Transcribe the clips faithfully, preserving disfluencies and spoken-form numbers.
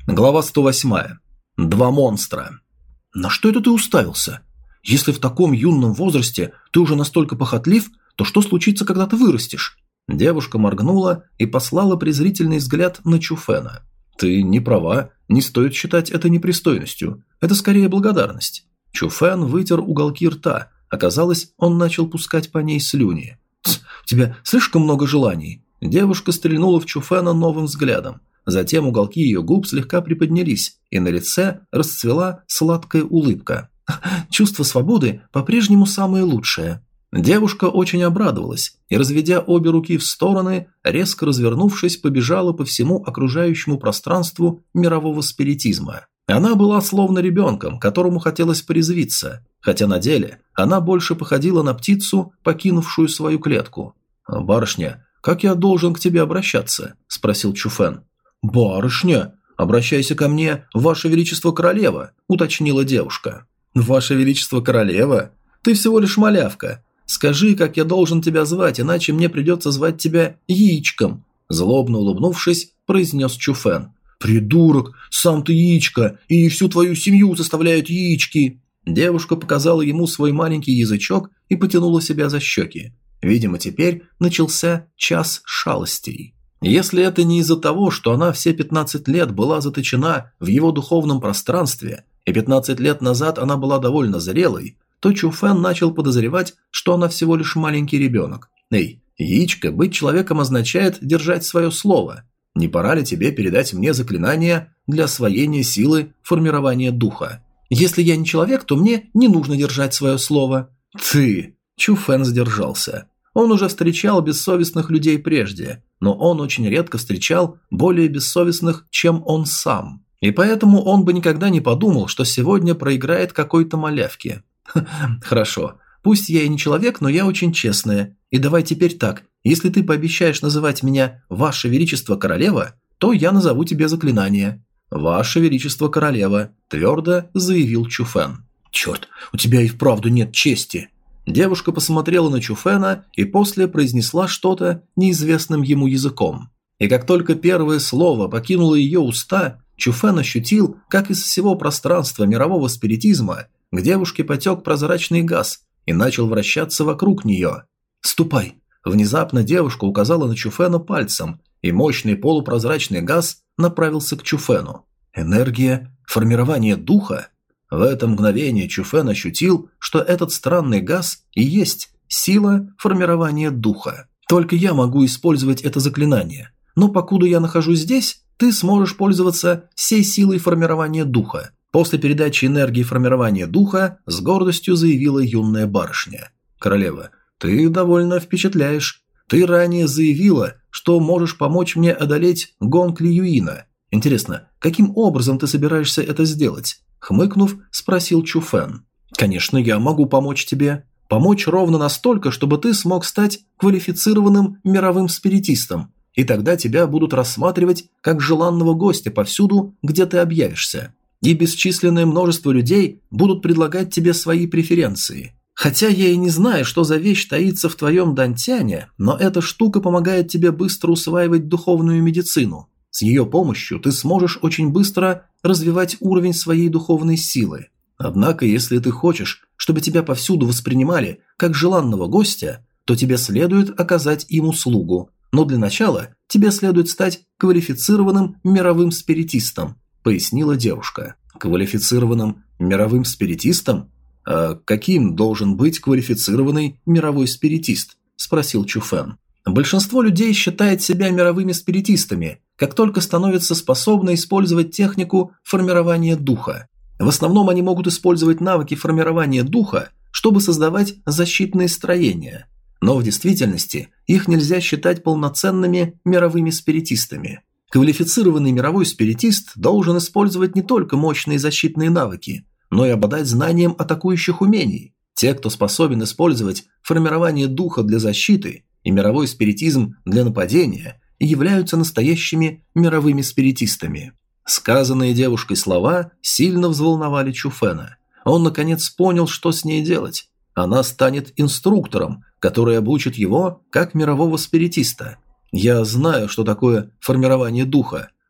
Глава сто восемь. Два монстра. На что это ты уставился? Если в таком юном возрасте ты уже настолько похотлив, то что случится, когда ты вырастешь? Девушка моргнула и послала презрительный взгляд на Чуфена. Ты не права, не стоит считать это непристойностью. Это скорее благодарность. Чуфен вытер уголки рта. Оказалось, он начал пускать по ней слюни. «У тебя слишком много желаний». Девушка стрельнула в Чуфена новым взглядом. Затем уголки ее губ слегка приподнялись, и на лице расцвела сладкая улыбка. «Чувство свободы по-прежнему самое лучшее». Девушка очень обрадовалась и, разведя обе руки в стороны, резко развернувшись, побежала по всему окружающему пространству мирового спиритизма. Она была словно ребенком, которому хотелось порезвиться, хотя на деле она больше походила на птицу, покинувшую свою клетку. «Барышня, как я должен к тебе обращаться?» – спросил Чуфен. «Барышня? Обращайся ко мне, Ваше Величество Королева», – уточнила девушка. «Ваше Величество Королева? Ты всего лишь малявка. Скажи, как я должен тебя звать, иначе мне придется звать тебя Яичком», – злобно улыбнувшись, произнес Чуфен. «Придурок, сам ты яичко, и всю твою семью заставляют яички». Девушка показала ему свой маленький язычок и потянула себя за щеки. Видимо, теперь начался час шалостей. Если это не из-за того, что она все пятнадцать лет была заточена в его духовном пространстве, и пятнадцать лет назад она была довольно зрелой, то Чуфен начал подозревать, что она всего лишь маленький ребенок. «Эй, яичко, быть человеком означает держать свое слово. Не пора ли тебе передать мне заклинание для освоения силы формирования духа? Если я не человек, то мне не нужно держать свое слово». «Ты...» Чуфен сдержался. Он уже встречал бессовестных людей прежде, но он очень редко встречал более бессовестных, чем он сам. И поэтому он бы никогда не подумал, что сегодня проиграет какой-то малявке. «Хорошо, пусть я и не человек, но я очень честная. И давай теперь так, если ты пообещаешь называть меня Ваше Величество Королева, то я назову тебе заклинание». «Ваше Величество Королева», – твердо заявил Чуфен. «Черт, у тебя и вправду нет чести». Девушка посмотрела на Чуфена и после произнесла что-то неизвестным ему языком. И как только первое слово покинуло ее уста, Чуфен ощутил, как из всего пространства мирового спиритизма к девушке потек прозрачный газ и начал вращаться вокруг нее. «Ступай!» Внезапно девушка указала на Чуфена пальцем, и мощный полупрозрачный газ направился к Чуфену. Энергия формирования духа? В это мгновение Чуфен ощутил, что этот странный газ и есть сила формирования духа. Только я могу использовать это заклинание, но покуда я нахожусь здесь, ты сможешь пользоваться всей силой формирования духа. После передачи энергии формирования духа с гордостью заявила юная барышня. «Королева, ты довольно впечатляешь. Ты ранее заявила, что можешь помочь мне одолеть Гонг Лиюина. Интересно, каким образом ты собираешься это сделать?» Хмыкнув, спросил Чуфен. «Конечно, я могу помочь тебе. Помочь ровно настолько, чтобы ты смог стать квалифицированным мировым спиритистом, и тогда тебя будут рассматривать как желанного гостя повсюду, где ты объявишься. И бесчисленное множество людей будут предлагать тебе свои преференции. Хотя я и не знаю, что за вещь таится в твоем дантяне, но эта штука помогает тебе быстро усваивать духовную медицину. С ее помощью ты сможешь очень быстро развивать уровень своей духовной силы. Однако, если ты хочешь, чтобы тебя повсюду воспринимали как желанного гостя, то тебе следует оказать им услугу. Но для начала тебе следует стать квалифицированным мировым спиритистом», – пояснила девушка. «Квалифицированным мировым спиритистом? А каким должен быть квалифицированный мировой спиритист?» – спросил Чуфен. «Большинство людей считает себя мировыми спиритистами, как только становятся способны использовать технику формирования духа. В основном они могут использовать навыки формирования духа, чтобы создавать защитные строения. Но в действительности их нельзя считать полноценными мировыми спиритистами. Квалифицированный мировой спиритист должен использовать не только мощные защитные навыки, но и обладать знанием атакующих умений. Те, кто способен использовать формирование духа для защиты и мировой спиритизм для нападения, являются настоящими мировыми спиритистами». Сказанные девушкой слова сильно взволновали Чуфена. Он наконец понял, что с ней делать. Она станет инструктором, который обучит его как мирового спиритиста. «Я знаю, что такое формирование духа,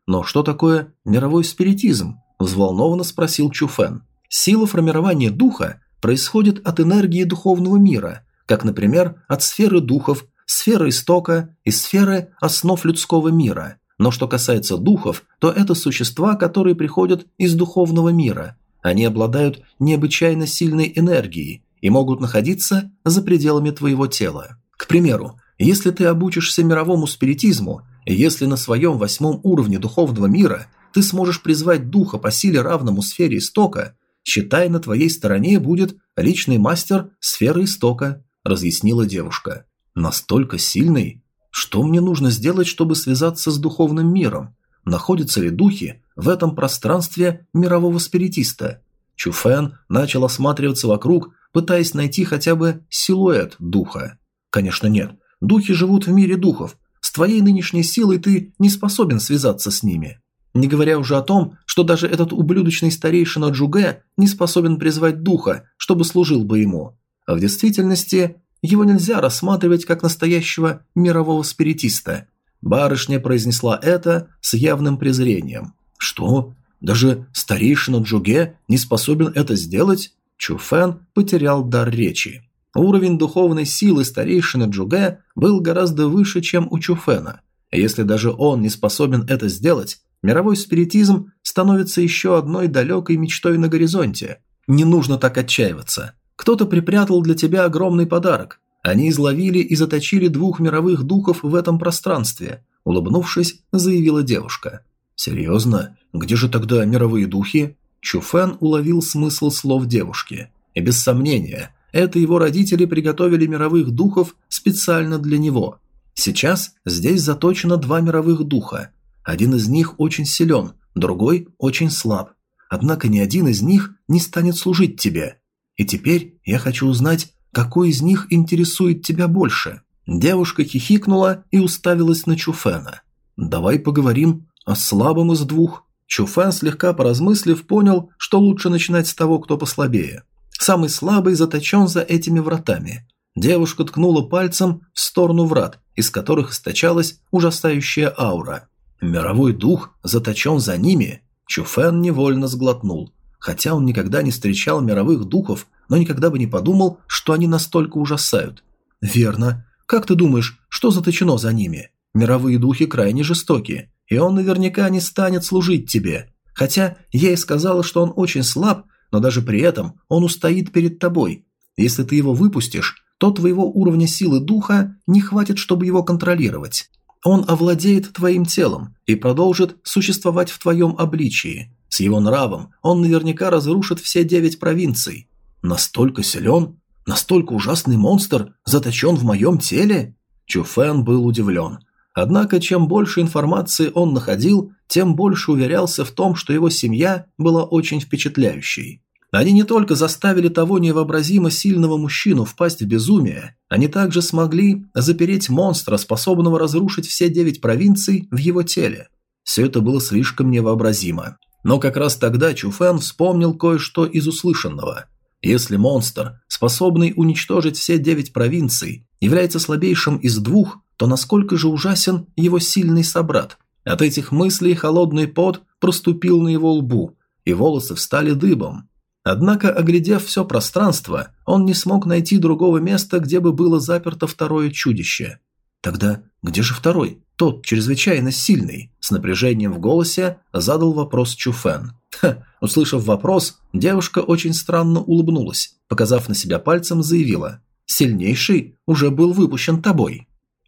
Но что такое мировой спиритизм? Взволнованно спросил Чуфэн. Сила формирования духа происходит от энергии духовного мира, как, например, от сферы духов, сферы истока и сферы основ людского мира. Но что касается духов, то это существа, которые приходят из духовного мира. Они обладают необычайно сильной энергией и могут находиться за пределами твоего тела. К примеру, если ты обучишься мировому спиритизму, и если на своем восьмом уровне духовного мира ты сможешь призвать духа по силе равному сфере истока, считай, на твоей стороне будет личный мастер сферы истока, разъяснила девушка. Настолько сильный? Что мне нужно сделать, чтобы связаться с духовным миром? Находятся ли духи в этом пространстве мирового спиритиста? Чуфэн начал осматриваться вокруг, пытаясь найти хотя бы силуэт духа. Конечно, нет. Духи живут в мире духов. С твоей нынешней силой ты не способен связаться с ними. Не говоря уже о том, что даже этот ублюдочный старейшина Джугэ не способен призвать духа, чтобы служил бы ему. А в действительности его нельзя рассматривать как настоящего мирового спиритиста. Барышня произнесла это с явным презрением. Что? Даже старейшина Джугэ не способен это сделать? Чуфэн потерял дар речи. Уровень духовной силы старейшины Джугэ был гораздо выше, чем у Чуфэна. Если даже он не способен это сделать, мировой спиритизм становится еще одной далекой мечтой на горизонте. Не нужно так отчаиваться. Кто-то припрятал для тебя огромный подарок. Они изловили и заточили двух мировых духов в этом пространстве, улыбнувшись, заявила девушка. Серьезно? Где же тогда мировые духи? Чуфэн уловил смысл слов девушки. И без сомнения, это его родители приготовили мировых духов специально для него. Сейчас здесь заточено два мировых духа. Один из них очень силен, другой очень слаб. Однако ни один из них не станет служить тебе. И теперь я хочу узнать, какой из них интересует тебя больше. Девушка хихикнула и уставилась на Чуфэна. Давай поговорим о слабом из двух. Чуфэн, слегка поразмыслив, понял, что лучше начинать с того, кто послабее. Самый слабый заточен за этими вратами. Девушка ткнула пальцем в сторону врат, из которых источалась ужасающая аура. Мировой дух заточен за ними. Чуфэн невольно сглотнул. Хотя он никогда не встречал мировых духов, но никогда бы не подумал, что они настолько ужасают. Верно. Как ты думаешь, что заточено за ними? Мировые духи крайне жестоки, и он наверняка не станет служить тебе. Хотя я и сказала, что он очень слаб, но даже при этом он устоит перед тобой. Если ты его выпустишь, то твоего уровня силы духа не хватит, чтобы его контролировать. Он овладеет твоим телом и продолжит существовать в твоем обличии. С его нравом он наверняка разрушит все девять провинций. Настолько силен? Настолько ужасный монстр заточен в моем теле? Чуфэн был удивлен. Однако, чем больше информации он находил, тем больше уверялся в том, что его семья была очень впечатляющей. Они не только заставили того невообразимо сильного мужчину впасть в безумие, они также смогли запереть монстра, способного разрушить все девять провинций в его теле. Все это было слишком невообразимо. Но как раз тогда Чуфэн вспомнил кое-что из услышанного. Если монстр, способный уничтожить все девять провинций, является слабейшим из двух, то насколько же ужасен его сильный собрат? От этих мыслей холодный пот проступил на его лбу, и волосы встали дыбом. Однако, оглядев все пространство, он не смог найти другого места, где бы было заперто второе чудище. Тогда где же второй, тот чрезвычайно сильный? С напряжением в голосе задал вопрос Чуфэн. Ха, услышав вопрос, девушка очень странно улыбнулась, показав на себя пальцем, заявила: «Сильнейший уже был выпущен тобой».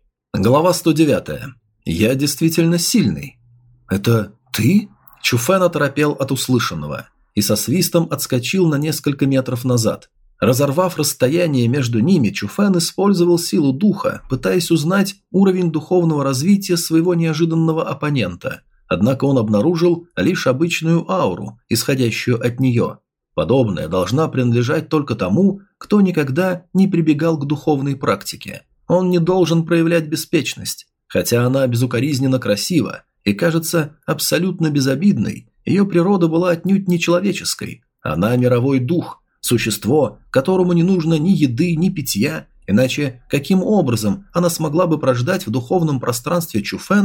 Глава сто девятая. «Я действительно сильный». «Это ты?» Чуфэн оторопел от услышанного и со свистом отскочил на несколько метров назад. Разорвав расстояние между ними, Чуфэн использовал силу духа, пытаясь узнать уровень духовного развития своего неожиданного оппонента. Однако он обнаружил лишь обычную ауру, исходящую от нее. Подобное должна принадлежать только тому, кто никогда не прибегал к духовной практике. Он не должен проявлять беспечность. Хотя она безукоризненно красива и кажется абсолютно безобидной, ее природа была отнюдь не человеческой. Она мировой дух, существо, которому не нужно ни еды, ни питья, иначе каким образом она смогла бы прождать в духовном пространстве Чуфэна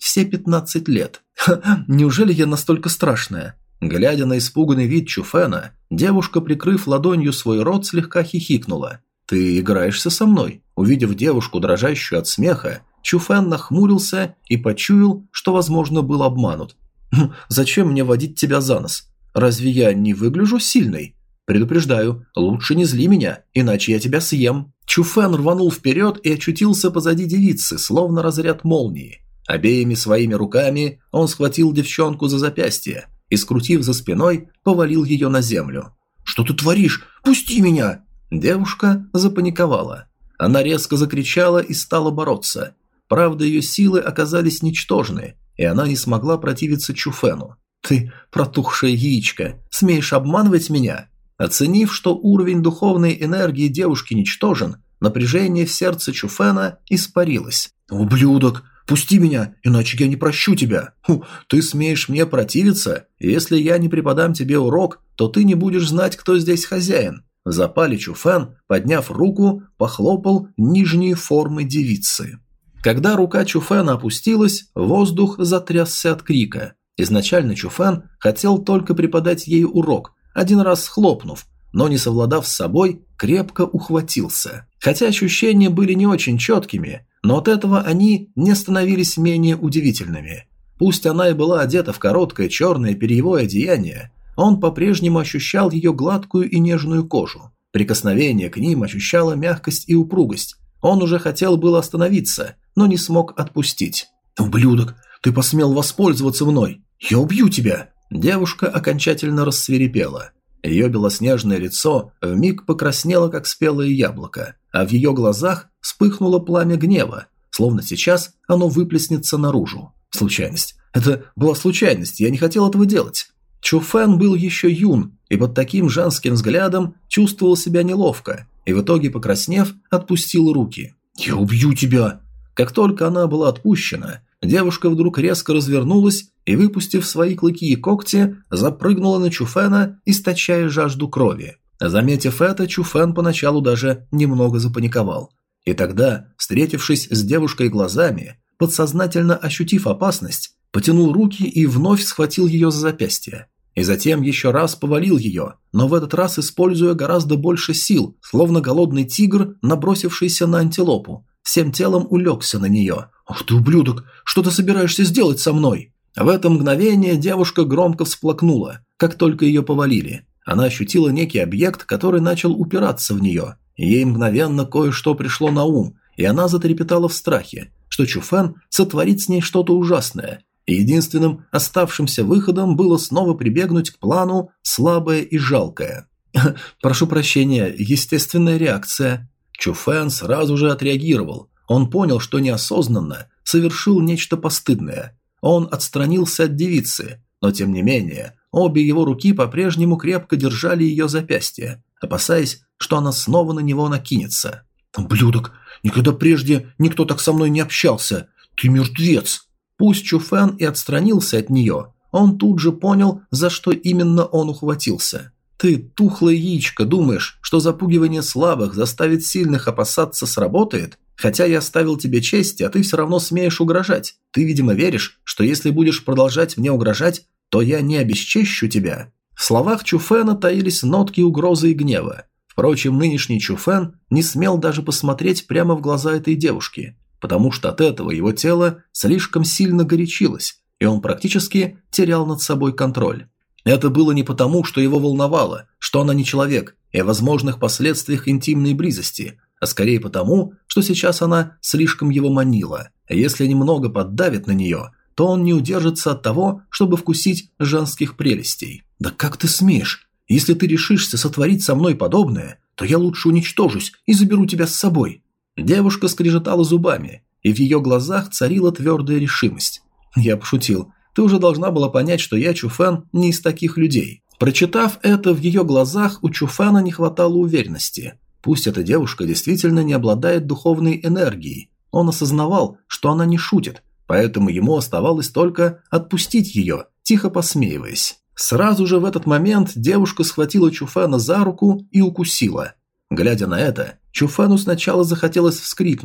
все пятнадцать лет. Ха, неужели я настолько страшная? Глядя на испуганный вид Чуфена, девушка, прикрыв ладонью свой рот, слегка хихикнула. «Ты играешься со мной?» Увидев девушку, дрожащую от смеха, Чуфен нахмурился и почуял, что, возможно, был обманут. «Зачем мне водить тебя за нос? Разве я не выгляжу сильной? Предупреждаю, лучше не зли меня, иначе я тебя съем». Чуфен рванул вперед и очутился позади девицы, словно разряд молнии. Обеими своими руками он схватил девчонку за запястье и, скрутив за спиной, повалил ее на землю. «Что ты творишь? Пусти меня!» Девушка запаниковала. Она резко закричала и стала бороться. Правда, ее силы оказались ничтожны, и она не смогла противиться Чуфену. «Ты, протухшее яичко, смеешь обманывать меня?» Оценив, что уровень духовной энергии девушки ничтожен, напряжение в сердце Чуфена испарилось. «Ублюдок! Пусти меня, иначе я не прощу тебя. Ху, ты смеешь мне противиться? Если я не преподам тебе урок, то ты не будешь знать, кто здесь хозяин». В запале Чуфен, подняв руку, похлопал нижние формы девицы. Когда рука Чуфена опустилась, воздух затрясся от крика. Изначально Чуфен хотел только преподать ей урок, один раз хлопнув, но, не совладав с собой, крепко ухватился. Хотя ощущения были не очень четкими, но от этого они не становились менее удивительными. Пусть она и была одета в короткое черное перьевое одеяние, он по-прежнему ощущал ее гладкую и нежную кожу. Прикосновение к ним ощущало мягкость и упругость. Он уже хотел было остановиться, но не смог отпустить. «Ублюдок, ты посмел воспользоваться мной! Я убью тебя!» Девушка окончательно рассвирепела. Ее белоснежное лицо вмиг покраснело, как спелое яблоко, а в ее глазах вспыхнуло пламя гнева, словно сейчас оно выплеснется наружу. Случайность. Это была случайность, я не хотел этого делать. Чуфен был еще юн, и под таким женским взглядом чувствовал себя неловко, и в итоге, покраснев, отпустил руки. «Я убью тебя!» Как только она была отпущена, девушка вдруг резко развернулась и, выпустив свои клыки и когти, запрыгнула на Чуфена, источая жажду крови. Заметив это, Чуфен поначалу даже немного запаниковал. И тогда, встретившись с девушкой глазами, подсознательно ощутив опасность, потянул руки и вновь схватил ее за запястье. И затем еще раз повалил ее, но в этот раз используя гораздо больше сил, словно голодный тигр, набросившийся на антилопу. Всем телом улегся на нее. «Ах ты, ублюдок! Что ты собираешься сделать со мной?» В это мгновение девушка громко всплакнула, как только ее повалили. Она ощутила некий объект, который начал упираться в нее. Ей мгновенно кое-что пришло на ум, и она затрепетала в страхе, что Чуфен сотворит с ней что-то ужасное. И единственным оставшимся выходом было снова прибегнуть к плану «слабое и жалкое». «Прошу прощения, естественная реакция». Чуфен сразу же отреагировал. Он понял, что неосознанно совершил нечто постыдное. Он отстранился от девицы, но тем не менее, обе его руки по-прежнему крепко держали ее запястье, опасаясь, что она снова на него накинется. «Ублюдок, никогда прежде никто так со мной не общался! Ты мертвец!» Пусть Чуфен и отстранился от нее, он тут же понял, за что именно он ухватился. «Ты, тухлое яичко, думаешь, что запугивание слабых заставит сильных опасаться сработает? Хотя я оставил тебе честь, а ты все равно смеешь угрожать. Ты, видимо, веришь, что если будешь продолжать мне угрожать, то я не обесчещу тебя». В словах Чуфена таились нотки угрозы и гнева. Впрочем, нынешний Чуфен не смел даже посмотреть прямо в глаза этой девушки, потому что от этого его тело слишком сильно горячилось, и он практически терял над собой контроль. Это было не потому, что его волновало, что она не человек, и о возможных последствиях интимной близости, а скорее потому, что сейчас она слишком его манила, а если немного поддавит на нее, то он не удержится от того, чтобы вкусить женских прелестей. «Да как ты смеешь? Если ты решишься сотворить со мной подобное, то я лучше уничтожусь и заберу тебя с собой». Девушка скрежетала зубами, и в ее глазах царила твердая решимость. Я пошутил. Ты уже должна была понять, что я, Чуфен, не из таких людей. Прочитав это в ее глазах, у Чуфена не хватало уверенности. Пусть эта девушка действительно не обладает духовной энергией, он осознавал, что она не шутит, поэтому ему оставалось только отпустить ее, тихо посмеиваясь. Сразу же в этот момент девушка схватила Чуфена за руку и укусила. Глядя на это, Чуфену сначала захотелось вскрикнуть,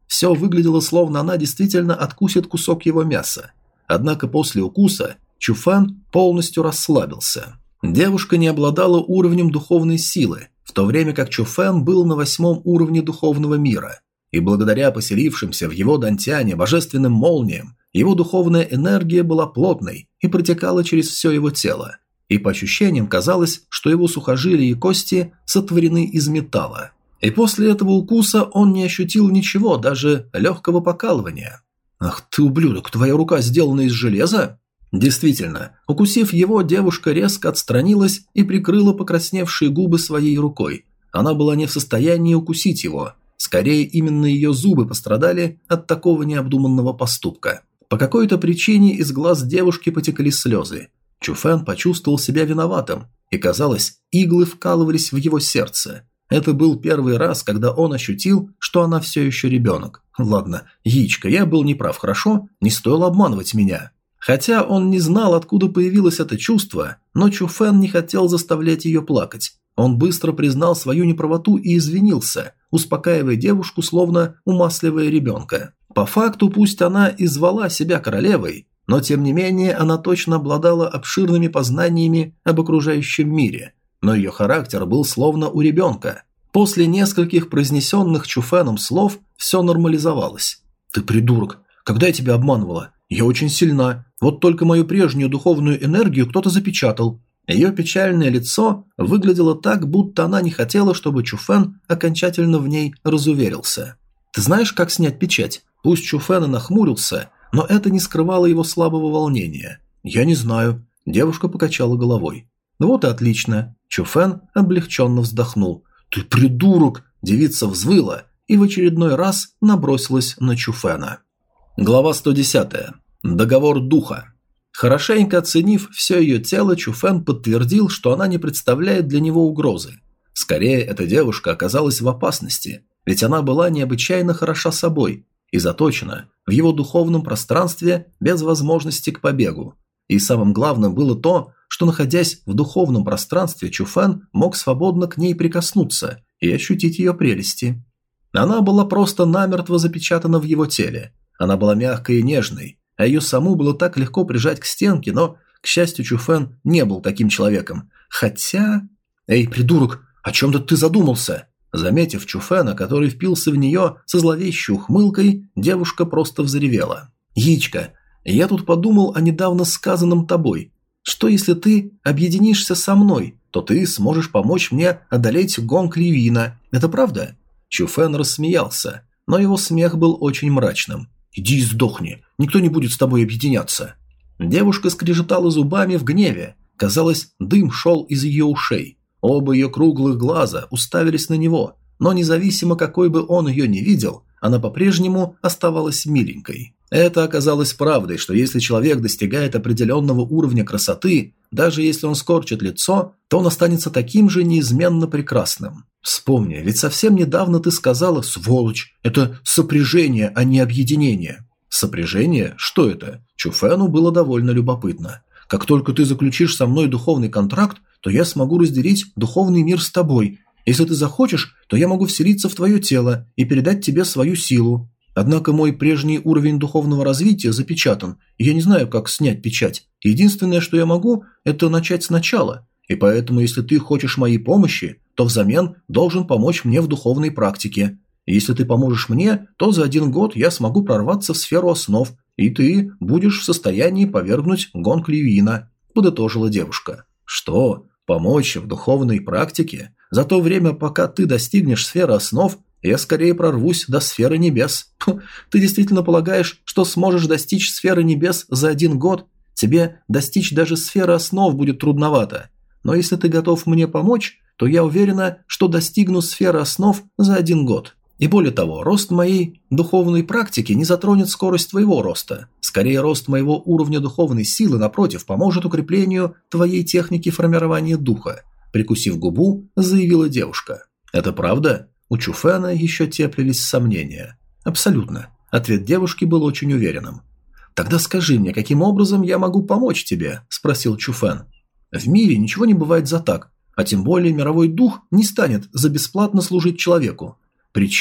Все выглядело, словно она действительно откусит кусок его мяса. Однако после укуса Чуфэн полностью расслабился. Девушка не обладала уровнем духовной силы, в то время как Чуфэн был на восьмом уровне духовного мира. И благодаря поселившимся в его дантяне божественным молниям, его духовная энергия была плотной и протекала через все его тело. И по ощущениям казалось, что его сухожилия и кости сотворены из металла. И после этого укуса он не ощутил ничего, даже легкого покалывания. «Ах ты, ублюдок, твоя рука сделана из железа?» Действительно, укусив его, девушка резко отстранилась и прикрыла покрасневшие губы своей рукой. Она была не в состоянии укусить его. Скорее, именно ее зубы пострадали от такого необдуманного поступка. По какой-то причине из глаз девушки потекли слезы. Чуфэн почувствовал себя виноватым, и, казалось, иглы вкалывались в его сердце. Это был первый раз, когда он ощутил, что она все еще ребенок. Ладно, яичко, я был неправ, хорошо? Не стоило обманывать меня. Хотя он не знал, откуда появилось это чувство, но Чуфэн не хотел заставлять ее плакать. Он быстро признал свою неправоту и извинился, успокаивая девушку, словно умасливая ребенка. По факту, пусть она и звала себя королевой, но тем не менее она точно обладала обширными познаниями об окружающем мире, но ее характер был словно у ребенка. После нескольких произнесенных Чуфэном слов все нормализовалось. «Ты придурок! Когда я тебя обманывала? Я очень сильна. Вот только мою прежнюю духовную энергию кто-то запечатал». Ее печальное лицо выглядело так, будто она не хотела, чтобы Чуфэн окончательно в ней разуверился. «Ты знаешь, как снять печать?» Пусть Чуфэн и нахмурился, но это не скрывало его слабого волнения. «Я не знаю». Девушка покачала головой. «Вот и отлично». Чуфэн облегченно вздохнул. «Ты придурок!» Девица взвыла и в очередной раз набросилась на Чуфэна. Глава сто десятая. Договор духа. Хорошенько оценив все ее тело, Чуфэн подтвердил, что она не представляет для него угрозы. Скорее, эта девушка оказалась в опасности, ведь она была необычайно хороша собой и заточена в его духовном пространстве без возможности к побегу. И самым главным было то, что, находясь в духовном пространстве, Чуфэн мог свободно к ней прикоснуться и ощутить ее прелести. Она была просто намертво запечатана в его теле. Она была мягкой и нежной, а ее саму было так легко прижать к стенке, но, к счастью, Чуфэн не был таким человеком. Хотя... «Эй, придурок, о чем-то ты задумался?» Заметив Чуфэна, который впился в нее со зловещей ухмылкой, девушка просто взревела. «Яичко, я тут подумал о недавно сказанном тобой. Что если ты объединишься со мной, то ты сможешь помочь мне одолеть Гонг Ливина. Это правда?» Чуфэн рассмеялся, но его смех был очень мрачным. «Иди и сдохни, никто не будет с тобой объединяться». Девушка скрежетала зубами в гневе. Казалось, дым шел из ее ушей. Оба ее круглых глаза уставились на него, но независимо какой бы он ее не видел, она по-прежнему оставалась миленькой. Это оказалось правдой, что если человек достигает определенного уровня красоты, даже если он скорчит лицо, то он останется таким же неизменно прекрасным. Вспомни, ведь совсем недавно ты сказала: «Сволочь, это сопряжение, а не объединение». Сопряжение? Что это? Чуфэну было довольно любопытно. «Как только ты заключишь со мной духовный контракт, то я смогу разделить духовный мир с тобой. Если ты захочешь, то я могу вселиться в твое тело и передать тебе свою силу. Однако мой прежний уровень духовного развития запечатан, и я не знаю, как снять печать. Единственное, что я могу, это начать сначала. И поэтому, если ты хочешь моей помощи, то взамен должен помочь мне в духовной практике. И если ты поможешь мне, то за один год я смогу прорваться в сферу основ, и ты будешь в состоянии повергнуть Гонг Ливина», – подытожила девушка. «Что? Помочь в духовной практике? За то время, пока ты достигнешь сферы основ, я скорее прорвусь до сферы небес. Ты действительно полагаешь, что сможешь достичь сферы небес за один год? Тебе достичь даже сферы основ будет трудновато. Но если ты готов мне помочь, то я уверена, что достигну сферы основ за один год. И более того, рост моей духовной практики не затронет скорость твоего роста. Скорее, рост моего уровня духовной силы, напротив, поможет укреплению твоей техники формирования духа», – прикусив губу, заявила девушка. «Это правда?» У Чуфэна еще теплились сомнения. «Абсолютно». Ответ девушки был очень уверенным. «Тогда скажи мне, каким образом я могу помочь тебе?» – спросил Чуфэн. «В мире ничего не бывает за так, а тем более мировой дух не станет за бесплатно служить человеку. Причина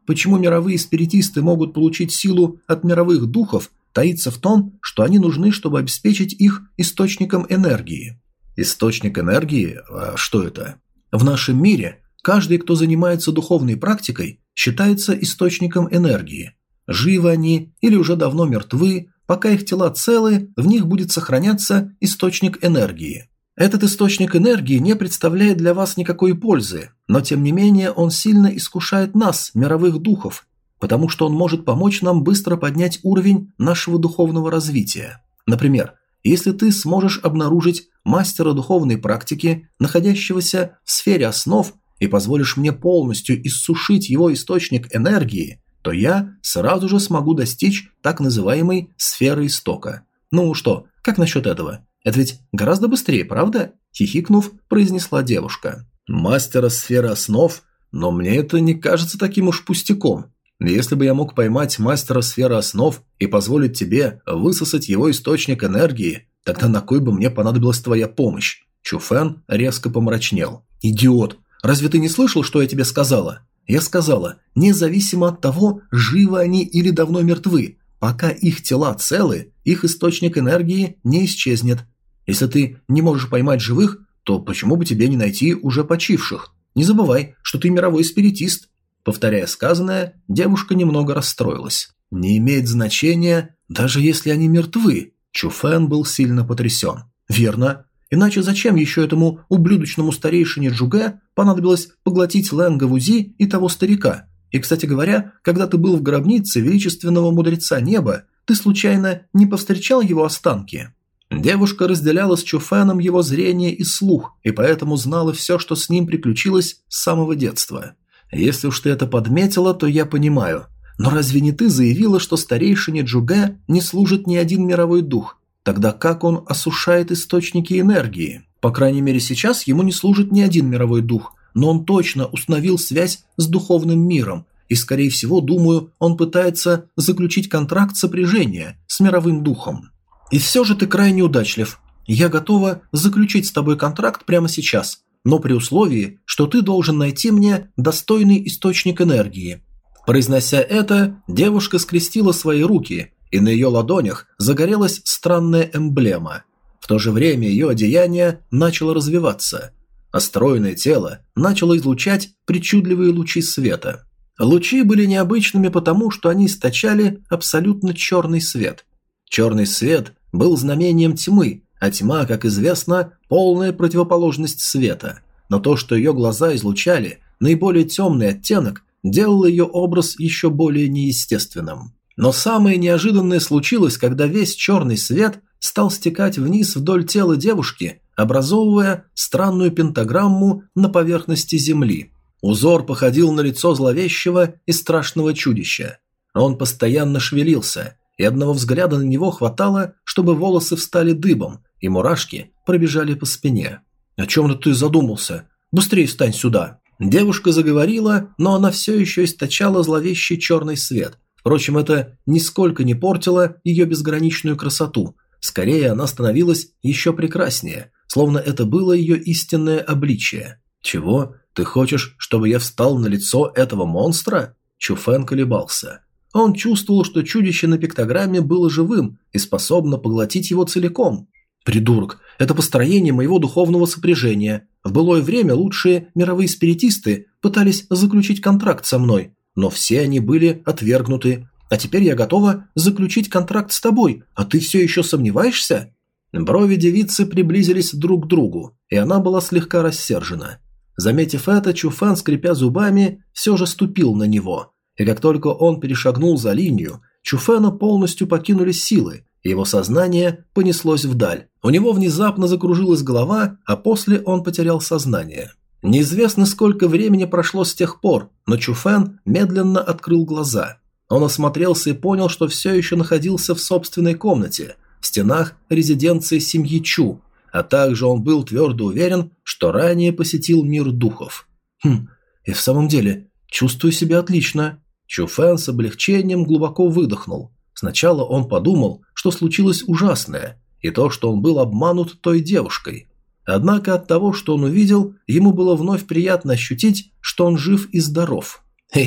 почему мировые спиритисты могут получить силу от мировых духов, таится в том, что они нужны, чтобы обеспечить их источником энергии. Источник энергии? А что это? В нашем мире каждый, кто занимается духовной практикой, считается источником энергии. Живы они или уже давно мертвы, пока их тела целы, в них будет сохраняться источник энергии. Этот источник энергии не представляет для вас никакой пользы, но тем не менее он сильно искушает нас, мировых духов, потому что он может помочь нам быстро поднять уровень нашего духовного развития. Например, если ты сможешь обнаружить мастера духовной практики, находящегося в сфере основ, и позволишь мне полностью иссушить его источник энергии, то я сразу же смогу достичь так называемой сферы истока. Ну что, как насчет этого? Это ведь гораздо быстрее, правда? Хихикнув, произнесла девушка. Мастера сферы основ? Но мне это не кажется таким уж пустяком. Если бы я мог поймать мастера сферы основ и позволить тебе высосать его источник энергии, тогда на кой бы мне понадобилась твоя помощь? Чуфэн резко помрачнел. Идиот! Разве ты не слышал, что я тебе сказала? Я сказала, независимо от того, живы они или давно мертвы, пока их тела целы, их источник энергии не исчезнет. Если ты не можешь поймать живых, то почему бы тебе не найти уже почивших? Не забывай, что ты мировой спиритист. Повторяя сказанное, девушка немного расстроилась. Не имеет значения, даже если они мертвы. Чуфэн был сильно потрясен. Верно. Иначе зачем еще этому ублюдочному старейшине Джуге понадобилось поглотить Лэнга Вузи и того старика? И, кстати говоря, когда ты был в гробнице величественного мудреца неба, ты случайно не повстречал его останки? Девушка разделяла с Чуфэном его зрение и слух, и поэтому знала все, что с ним приключилось с самого детства. Если уж ты это подметила, то я понимаю. Но разве не ты заявила, что старейшине Джуге не служит ни один мировой дух? Тогда как он осушает источники энергии? По крайней мере сейчас ему не служит ни один мировой дух, но он точно установил связь с духовным миром, и скорее всего, думаю, он пытается заключить контракт сопряжения с мировым духом. И все же ты крайне удачлив. Я готова заключить с тобой контракт прямо сейчас, но при условии, что ты должен найти мне достойный источник энергии. Произнося это, девушка скрестила свои руки, и на ее ладонях загорелась странная эмблема. В то же время ее одеяние начало развиваться, а стройное тело начало излучать причудливые лучи света. Лучи были необычными потому, что они источали абсолютно черный свет. Черный свет был знамением тьмы, а тьма, как известно, полная противоположность света. Но то, что ее глаза излучали, наиболее темный оттенок, делало ее образ еще более неестественным. Но самое неожиданное случилось, когда весь черный свет стал стекать вниз вдоль тела девушки, образовывая странную пентаграмму на поверхности земли. Узор походил на лицо зловещего и страшного чудища. Он постоянно шевелился, и одного взгляда на него хватало, чтобы волосы встали дыбом, и мурашки пробежали по спине. «О чем-то ты задумался? Быстрее встань сюда!» Девушка заговорила, но она все еще источала зловещий черный свет. Впрочем, это нисколько не портило ее безграничную красоту. Скорее, она становилась еще прекраснее, словно это было ее истинное обличие. «Чего? Ты хочешь, чтобы я встал на лицо этого монстра?» Чуфэн колебался. Он чувствовал, что чудище на пиктограмме было живым и способно поглотить его целиком. «Придурок, это построение моего духовного сопряжения. В былое время лучшие мировые спиритисты пытались заключить контракт со мной, но все они были отвергнуты. А теперь я готова заключить контракт с тобой, а ты все еще сомневаешься?» Брови девицы приблизились друг к другу, и она была слегка рассержена. Заметив это, Чуфэн, скрипя зубами, все же ступил на него. И как только он перешагнул за линию, Чуфэна полностью покинули силы, и его сознание понеслось вдаль. У него внезапно закружилась голова, а после он потерял сознание. Неизвестно, сколько времени прошло с тех пор, но Чуфэн медленно открыл глаза. Он осмотрелся и понял, что все еще находился в собственной комнате, в стенах резиденции семьи Чу, а также он был твердо уверен, что ранее посетил мир духов. «Хм, и в самом деле, чувствую себя отлично». Чуфэн с облегчением глубоко выдохнул. Сначала он подумал, что случилось ужасное, и то, что он был обманут той девушкой. Однако от того, что он увидел, ему было вновь приятно ощутить, что он жив и здоров. «Эй,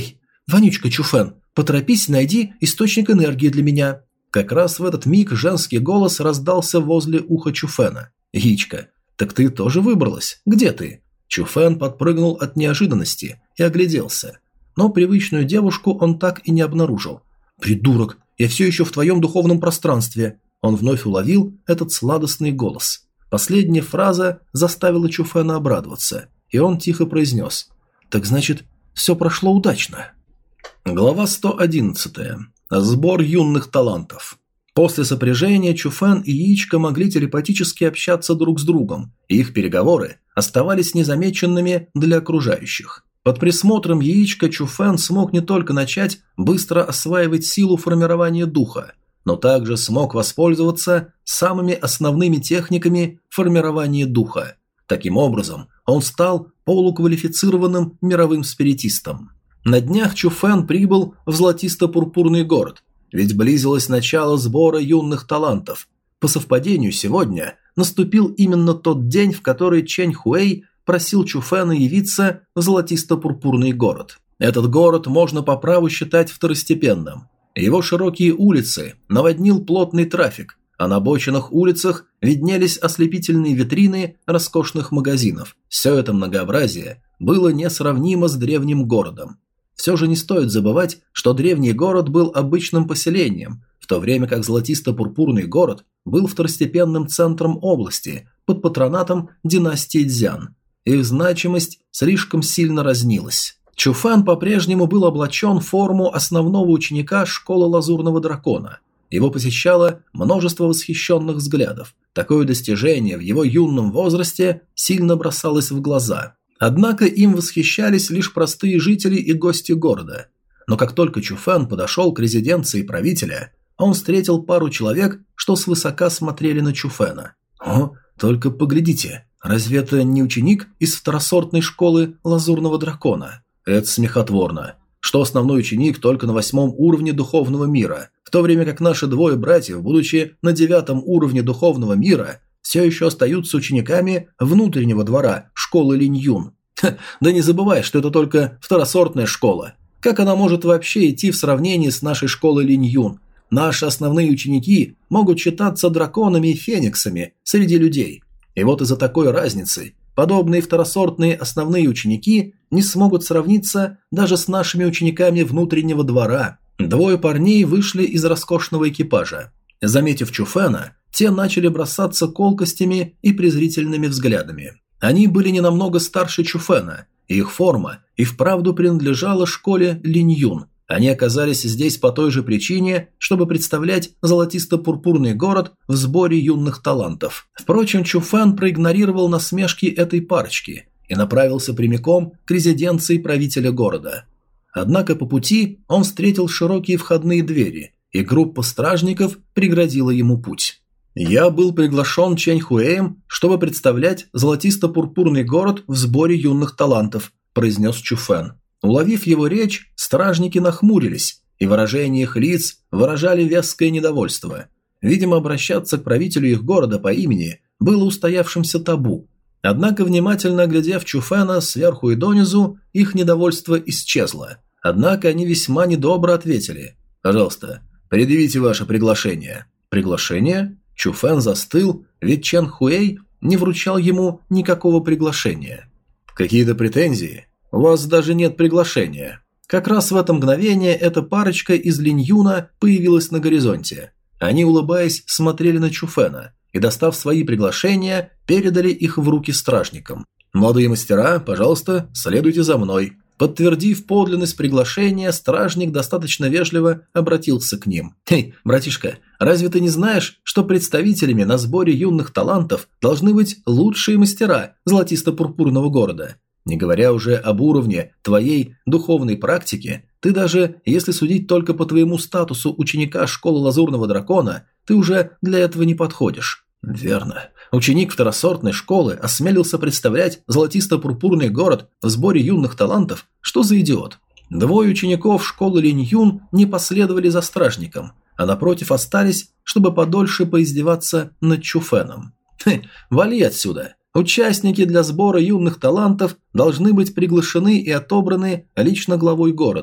«Вонючка Чуфэн, поторопись, найди источник энергии для меня». Как раз в этот миг женский голос раздался возле уха Чуфэна. «Яичко, так ты тоже выбралась? Где ты?» Чуфэн подпрыгнул от неожиданности и огляделся. Но привычную девушку он так и не обнаружил. «Придурок, я все еще в твоем духовном пространстве». Он вновь уловил этот сладостный голос. Последняя фраза заставила Чуфэна обрадоваться, и он тихо произнес: «Так значит, все прошло удачно». Глава сто одиннадцатая. Сбор юных талантов. После сопряжения Чуфэн и Яичко могли телепатически общаться друг с другом, и их переговоры оставались незамеченными для окружающих. Под присмотром Яичко Чуфэн смог не только начать быстро осваивать силу формирования духа, но также смог воспользоваться самыми основными техниками формирования духа. Таким образом, он стал полуквалифицированным мировым спиритистом. На днях Чуфэн прибыл в золотисто-пурпурный город, ведь близилось начало сбора юных талантов. По совпадению сегодня наступил именно тот день, в который Чэнь Хуэй просил Чуфэна явиться в золотисто-пурпурный город. Этот город можно по праву считать второстепенным. Его широкие улицы наводнил плотный трафик, а на обочинах улицах виднелись ослепительные витрины роскошных магазинов. Все это многообразие было несравнимо с древним городом. Все же не стоит забывать, что древний город был обычным поселением, в то время как золотисто-пурпурный город был второстепенным центром области под патронатом династии Цзян. Их значимость слишком сильно разнилась. Чуфэн по-прежнему был облачен в форму основного ученика школы Лазурного Дракона. Его посещало множество восхищенных взглядов. Такое достижение в его юном возрасте сильно бросалось в глаза. Однако им восхищались лишь простые жители и гости города. Но как только Чуфэн подошел к резиденции правителя, он встретил пару человек, что свысока смотрели на Чуфэна. «О, только поглядите, разве это не ученик из второсортной школы Лазурного Дракона?» Это смехотворно. Что основной ученик только на восьмом уровне духовного мира, в то время как наши двое братьев, будучи на девятом уровне духовного мира, все еще остаются учениками внутреннего двора школы Линь-Юн. Ха, да не забывай, что это только второсортная школа. Как она может вообще идти в сравнении с нашей школой Линь-Юн? Наши основные ученики могут считаться драконами и фениксами среди людей. И вот из-за такой разницы подобные второсортные основные ученики не смогут сравниться даже с нашими учениками внутреннего двора. Двое парней вышли из роскошного экипажа. Заметив Чуфэна, те начали бросаться колкостями и презрительными взглядами. Они были не намного старше Чуфэна, и их форма и вправду принадлежала школе Линь-Юн. Они оказались здесь по той же причине, чтобы представлять золотисто-пурпурный город в сборе юных талантов. Впрочем, Чуфэн проигнорировал насмешки этой парочки и направился прямиком к резиденции правителя города. Однако по пути он встретил широкие входные двери, и группа стражников преградила ему путь. «Я был приглашен Чэнь Хуэем, чтобы представлять золотисто-пурпурный город в сборе юных талантов», – произнес Чуфэн. Уловив его речь, стражники нахмурились, и выражения их лиц выражали веское недовольство. Видимо, обращаться к правителю их города по имени было устоявшимся табу. Однако, внимательно оглядев Чуфэна сверху и донизу, их недовольство исчезло. Однако они весьма недобро ответили: «Пожалуйста, предъявите ваше приглашение». «Приглашение?» Чуфэн застыл, ведь Чэнь Хуэй не вручал ему никакого приглашения. «Какие-то претензии? У вас даже нет приглашения». Как раз в это мгновение эта парочка из Линь-Юна появилась на горизонте. Они, улыбаясь, смотрели на Чуфэна и, достав свои приглашения, передали их в руки стражникам. «Молодые мастера, пожалуйста, следуйте за мной». Подтвердив подлинность приглашения, стражник достаточно вежливо обратился к ним. «Эй, братишка, разве ты не знаешь, что представителями на сборе юных талантов должны быть лучшие мастера золотисто-пурпурного города? Не говоря уже об уровне твоей духовной практики, ты даже, если судить только по твоему статусу ученика школы Лазурного Дракона, ты уже для этого не подходишь». «Верно. Ученик второсортной школы осмелился представлять золотисто-пурпурный город в сборе юных талантов? Что за идиот?» Двое учеников школы Линь-Юн не последовали за стражником, а напротив остались, чтобы подольше поиздеваться над Чуфэном. «Хе, вали отсюда. Участники для сбора юных талантов должны быть приглашены и отобраны лично главой города.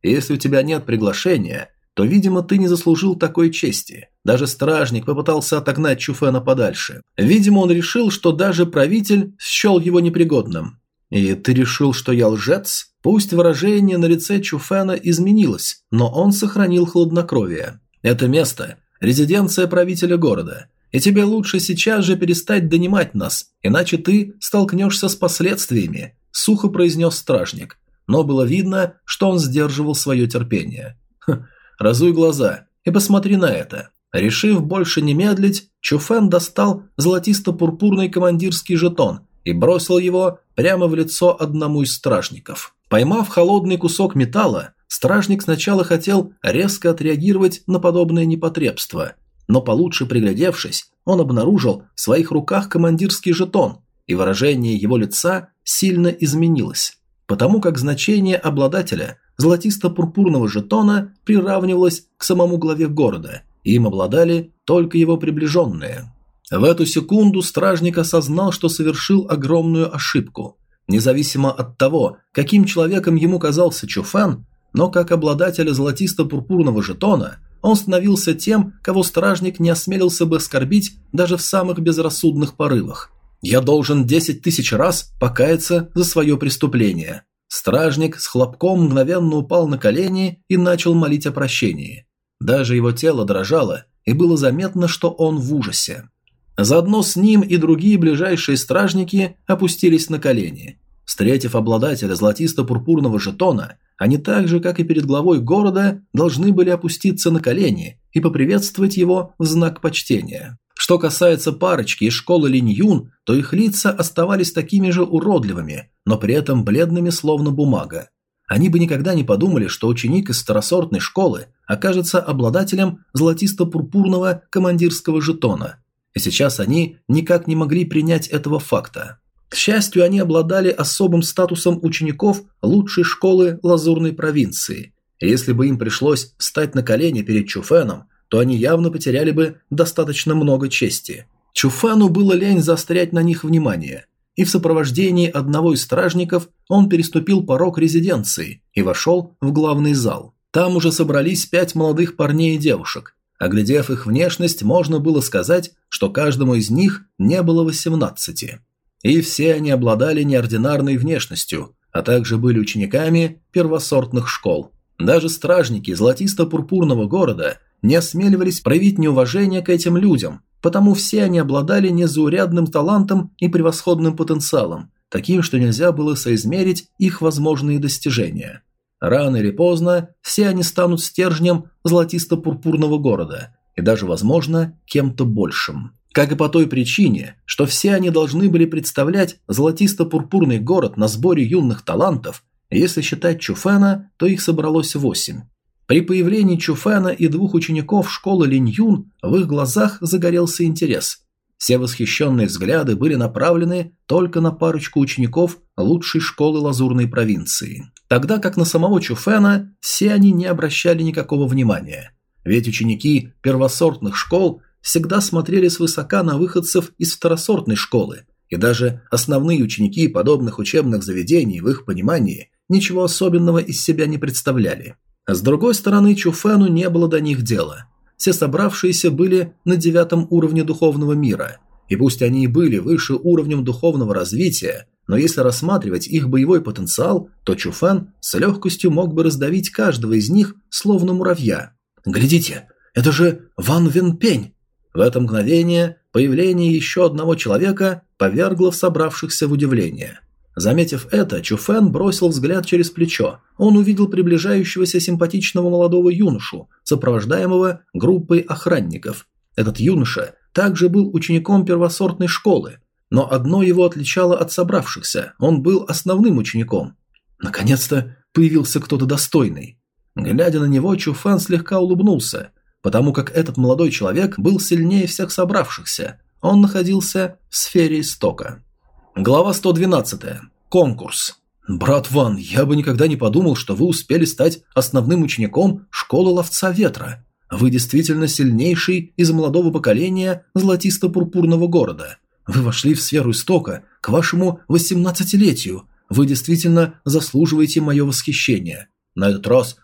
Если у тебя нет приглашения, то, видимо, ты не заслужил такой чести. Даже стражник попытался отогнать Чуфена подальше. Видимо, он решил, что даже правитель счел его непригодным. И ты решил, что я лжец? Пусть выражение на лице Чуфена изменилось, но он сохранил хладнокровие. Это место – резиденция правителя города. И тебе лучше сейчас же перестать донимать нас, иначе ты столкнешься с последствиями», – сухо произнес стражник. Но было видно, что он сдерживал свое терпение. «Хм, разуй глаза и посмотри на это». Решив больше не медлить, Чуфен достал золотисто-пурпурный командирский жетон и бросил его прямо в лицо одному из стражников. Поймав холодный кусок металла, стражник сначала хотел резко отреагировать на подобное непотребство, но получше приглядевшись, он обнаружил в своих руках командирский жетон, и выражение его лица сильно изменилось, потому как значение обладателя золотисто-пурпурного жетона приравнивалось к самому главе города, и им обладали только его приближенные. В эту секунду стражник осознал, что совершил огромную ошибку. Независимо от того, каким человеком ему казался Чуфен, но как обладателя золотисто-пурпурного жетона, он становился тем, кого стражник не осмелился бы оскорбить даже в самых безрассудных порывах. «Я должен десять тысяч раз покаяться за свое преступление». Стражник с хлопком мгновенно упал на колени и начал молить о прощении. Даже его тело дрожало, и было заметно, что он в ужасе. Заодно с ним и другие ближайшие стражники опустились на колени. Встретив обладателя золотисто-пурпурного жетона, они так же, как и перед главой города, должны были опуститься на колени и поприветствовать его в знак почтения. Что касается парочки из школы Линь-Юн, то их лица оставались такими же уродливыми, но при этом бледными, словно бумага. Они бы никогда не подумали, что ученик из второсортной школы окажется обладателем золотисто-пурпурного командирского жетона. И сейчас они никак не могли принять этого факта. К счастью, они обладали особым статусом учеников лучшей школы Лазурной провинции. И если бы им пришлось встать на колени перед Чуфеном, то они явно потеряли бы достаточно много чести. Чуфену было лень заострять на них внимание, и в сопровождении одного из стражников он переступил порог резиденции и вошел в главный зал. Там уже собрались пять молодых парней и девушек. Оглядев их внешность, можно было сказать, что каждому из них не было восемнадцати. И все они обладали неординарной внешностью, а также были учениками первосортных школ. Даже стражники золотисто-пурпурного города не осмеливались проявить неуважение к этим людям, потому все они обладали незаурядным талантом и превосходным потенциалом, таким, что нельзя было соизмерить их возможные достижения. Рано или поздно все они станут стержнем золотисто-пурпурного города и даже, возможно, кем-то большим. Как и по той причине, что все они должны были представлять золотисто-пурпурный город на сборе юных талантов, если считать Чуфена, то их собралось восемь. При появлении Чуфена и двух учеников школы Линь-Юн в их глазах загорелся интерес. Все восхищенные взгляды были направлены только на парочку учеников лучшей школы Лазурной провинции. Тогда как на самого Чуфена все они не обращали никакого внимания. Ведь ученики первосортных школ всегда смотрели свысока на выходцев из второсортной школы, и даже основные ученики подобных учебных заведений в их понимании ничего особенного из себя не представляли. С другой стороны, Чуфену не было до них дела. Все собравшиеся были на девятом уровне духовного мира, и пусть они и были выше уровнем духовного развития, но если рассматривать их боевой потенциал, то Чуфен с легкостью мог бы раздавить каждого из них, словно муравья. «Глядите, это же Ван Венпень!» В это мгновение появление еще одного человека повергло в собравшихся в удивление. Заметив это, Чуфен бросил взгляд через плечо. Он увидел приближающегося симпатичного молодого юношу, сопровождаемого группой охранников. Этот юноша также был учеником первосортной школы, но одно его отличало от собравшихся – он был основным учеником. Наконец-то появился кто-то достойный. Глядя на него, Чуфен слегка улыбнулся, потому как этот молодой человек был сильнее всех собравшихся. Он находился в сфере истока. Глава сто двенадцать. Конкурс. «Брат Ван, я бы никогда не подумал, что вы успели стать основным учеником школы Ловца Ветра. Вы действительно сильнейший из молодого поколения золотисто-пурпурного города. Вы вошли в сферу истока к вашему восемнадцатилетию. Вы действительно заслуживаете мое восхищение. На этот раз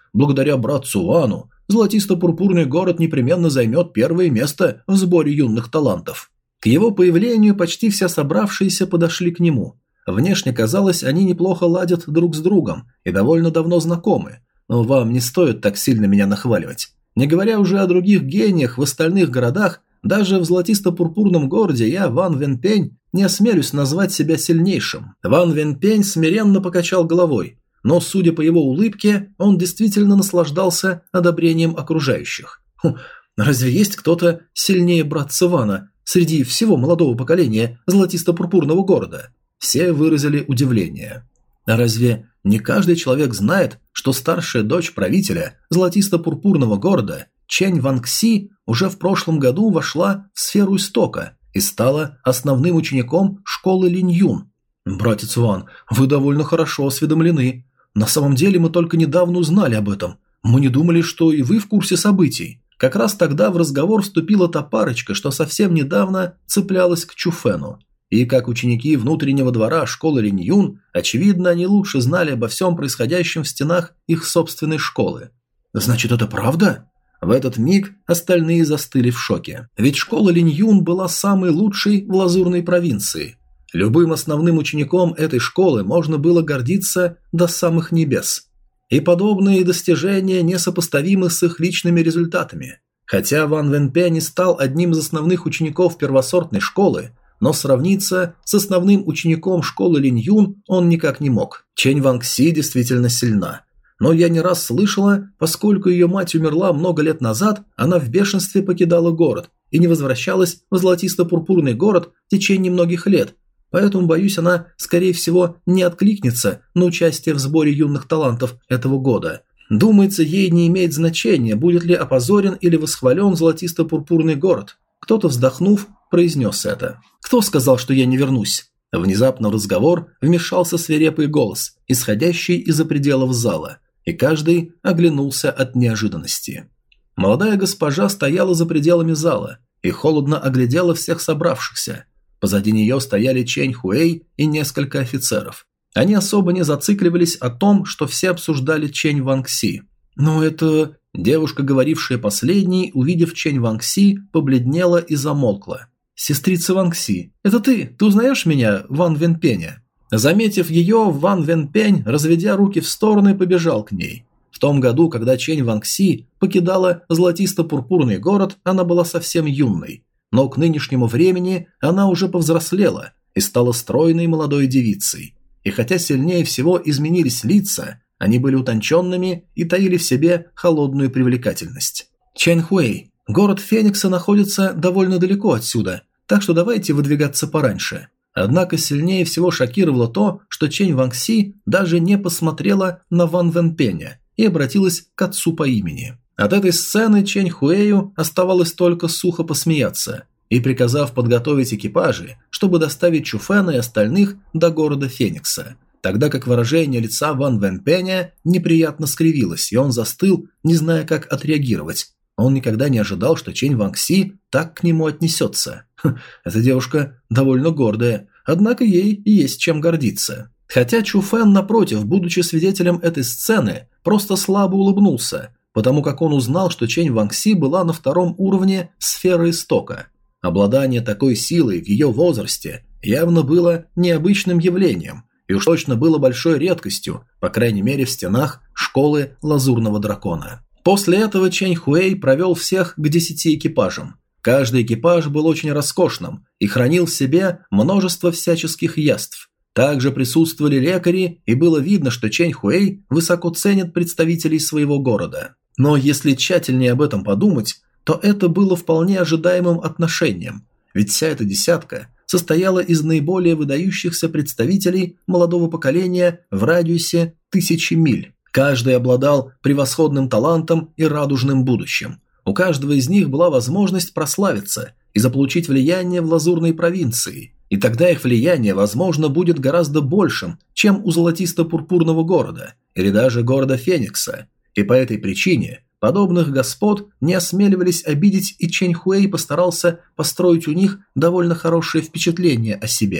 благодаря братцу Вану, золотисто-пурпурный город непременно займет первое место в сборе юных талантов». К его появлению почти все собравшиеся подошли к нему. Внешне казалось, они неплохо ладят друг с другом и довольно давно знакомы. Но вам не стоит так сильно меня нахваливать. Не говоря уже о других гениях в остальных городах, даже в золотисто-пурпурном городе я, Ван Вэньпень, не осмелюсь назвать себя сильнейшим. Ван Вэньпень смиренно покачал головой, но, судя по его улыбке, он действительно наслаждался одобрением окружающих. Хм, разве есть кто-то сильнее братца Вана среди всего молодого поколения золотисто-пурпурного города? Все выразили удивление. А разве не каждый человек знает, что старшая дочь правителя золотисто-пурпурного города Чэнь Ванкси уже в прошлом году вошла в сферу истока и стала основным учеником школы Линь-Юн? Братец Ван, вы довольно хорошо осведомлены. На самом деле мы только недавно узнали об этом. Мы не думали, что и вы в курсе событий. Как раз тогда в разговор вступила та парочка, что совсем недавно цеплялась к Чуфену. И как ученики внутреннего двора школы Линь-Юн, очевидно, они лучше знали обо всем происходящем в стенах их собственной школы. Значит, это правда? В этот миг остальные застыли в шоке. Ведь школа Линь-Юн была самой лучшей в лазурной провинции. Любым основным учеником этой школы можно было гордиться до самых небес. И подобные достижения несопоставимы с их личными результатами. Хотя Ван Вэньпень не стал одним из основных учеников первосортной школы, но сравниться с основным учеником школы Линь-Юн он никак не мог. Чэнь Ванкси действительно сильна. Но я не раз слышала, поскольку ее мать умерла много лет назад, она в бешенстве покидала город и не возвращалась в золотисто-пурпурный город в течение многих лет, поэтому, боюсь, она, скорее всего, не откликнется на участие в сборе юных талантов этого года. Думается, ей не имеет значения, будет ли опозорен или восхвален золотисто-пурпурный город. Кто-то, вздохнув, произнес это. «Кто сказал, что я не вернусь?» Внезапно в разговор вмешался свирепый голос, исходящий из-за пределов зала, и каждый оглянулся от неожиданности. Молодая госпожа стояла за пределами зала и холодно оглядела всех собравшихся. Позади нее стояли Чэнь Хуэй и несколько офицеров. Они особо не зацикливались о том, что все обсуждали Чэнь Ванкси. Но это... Девушка, говорившая последней, увидев Чэнь Ванкси, побледнела и замолкла. «Сестрица Ванкси, это ты? Ты узнаешь меня, Ван Вэньпеня?» Заметив ее, Ван Вэньпень, разведя руки в стороны, побежал к ней. В том году, когда Чэнь Ванкси покидала золотисто-пурпурный город, она была совсем юной. Но к нынешнему времени она уже повзрослела и стала стройной молодой девицей. И хотя сильнее всего изменились лица, они были утонченными и таили в себе холодную привлекательность. «Чэнь Хуэй, город Феникса находится довольно далеко отсюда, так что давайте выдвигаться пораньше». Однако сильнее всего шокировало то, что Чэнь Ванкси даже не посмотрела на Ван Вэньпеня и обратилась к отцу по имени. От этой сцены Чэнь Хуэю оставалось только сухо посмеяться и, приказав подготовить экипажи, чтобы доставить Чуфена и остальных до города Феникса, тогда как выражение лица Ван Вэньпеня неприятно скривилось, и он застыл, не зная, как отреагировать. Он никогда не ожидал, что Чэнь Ванкси так к нему отнесется. Хм, эта девушка довольно гордая, однако ей есть чем гордиться. Хотя Чуфен, напротив, будучи свидетелем этой сцены, просто слабо улыбнулся, потому как он узнал, что Чэнь Ванкси была на втором уровне сферы истока. Обладание такой силой в ее возрасте явно было необычным явлением, и уж точно было большой редкостью, по крайней мере в стенах школы Лазурного Дракона. После этого Чэнь Хуэй провел всех к десяти экипажам. Каждый экипаж был очень роскошным и хранил в себе множество всяческих яств. Также присутствовали лекари, и было видно, что Чэнь Хуэй высоко ценит представителей своего города. Но если тщательнее об этом подумать, то это было вполне ожидаемым отношением, ведь вся эта десятка состояла из наиболее выдающихся представителей молодого поколения в радиусе тысячи миль. Каждый обладал превосходным талантом и радужным будущим. У каждого из них была возможность прославиться и заполучить влияние в лазурной провинции, и тогда их влияние, возможно, будет гораздо большим, чем у золотисто-пурпурного города или даже города Феникса. И по этой причине подобных господ не осмеливались обидеть, и Чэнь Хуэй постарался построить у них довольно хорошее впечатление о себе.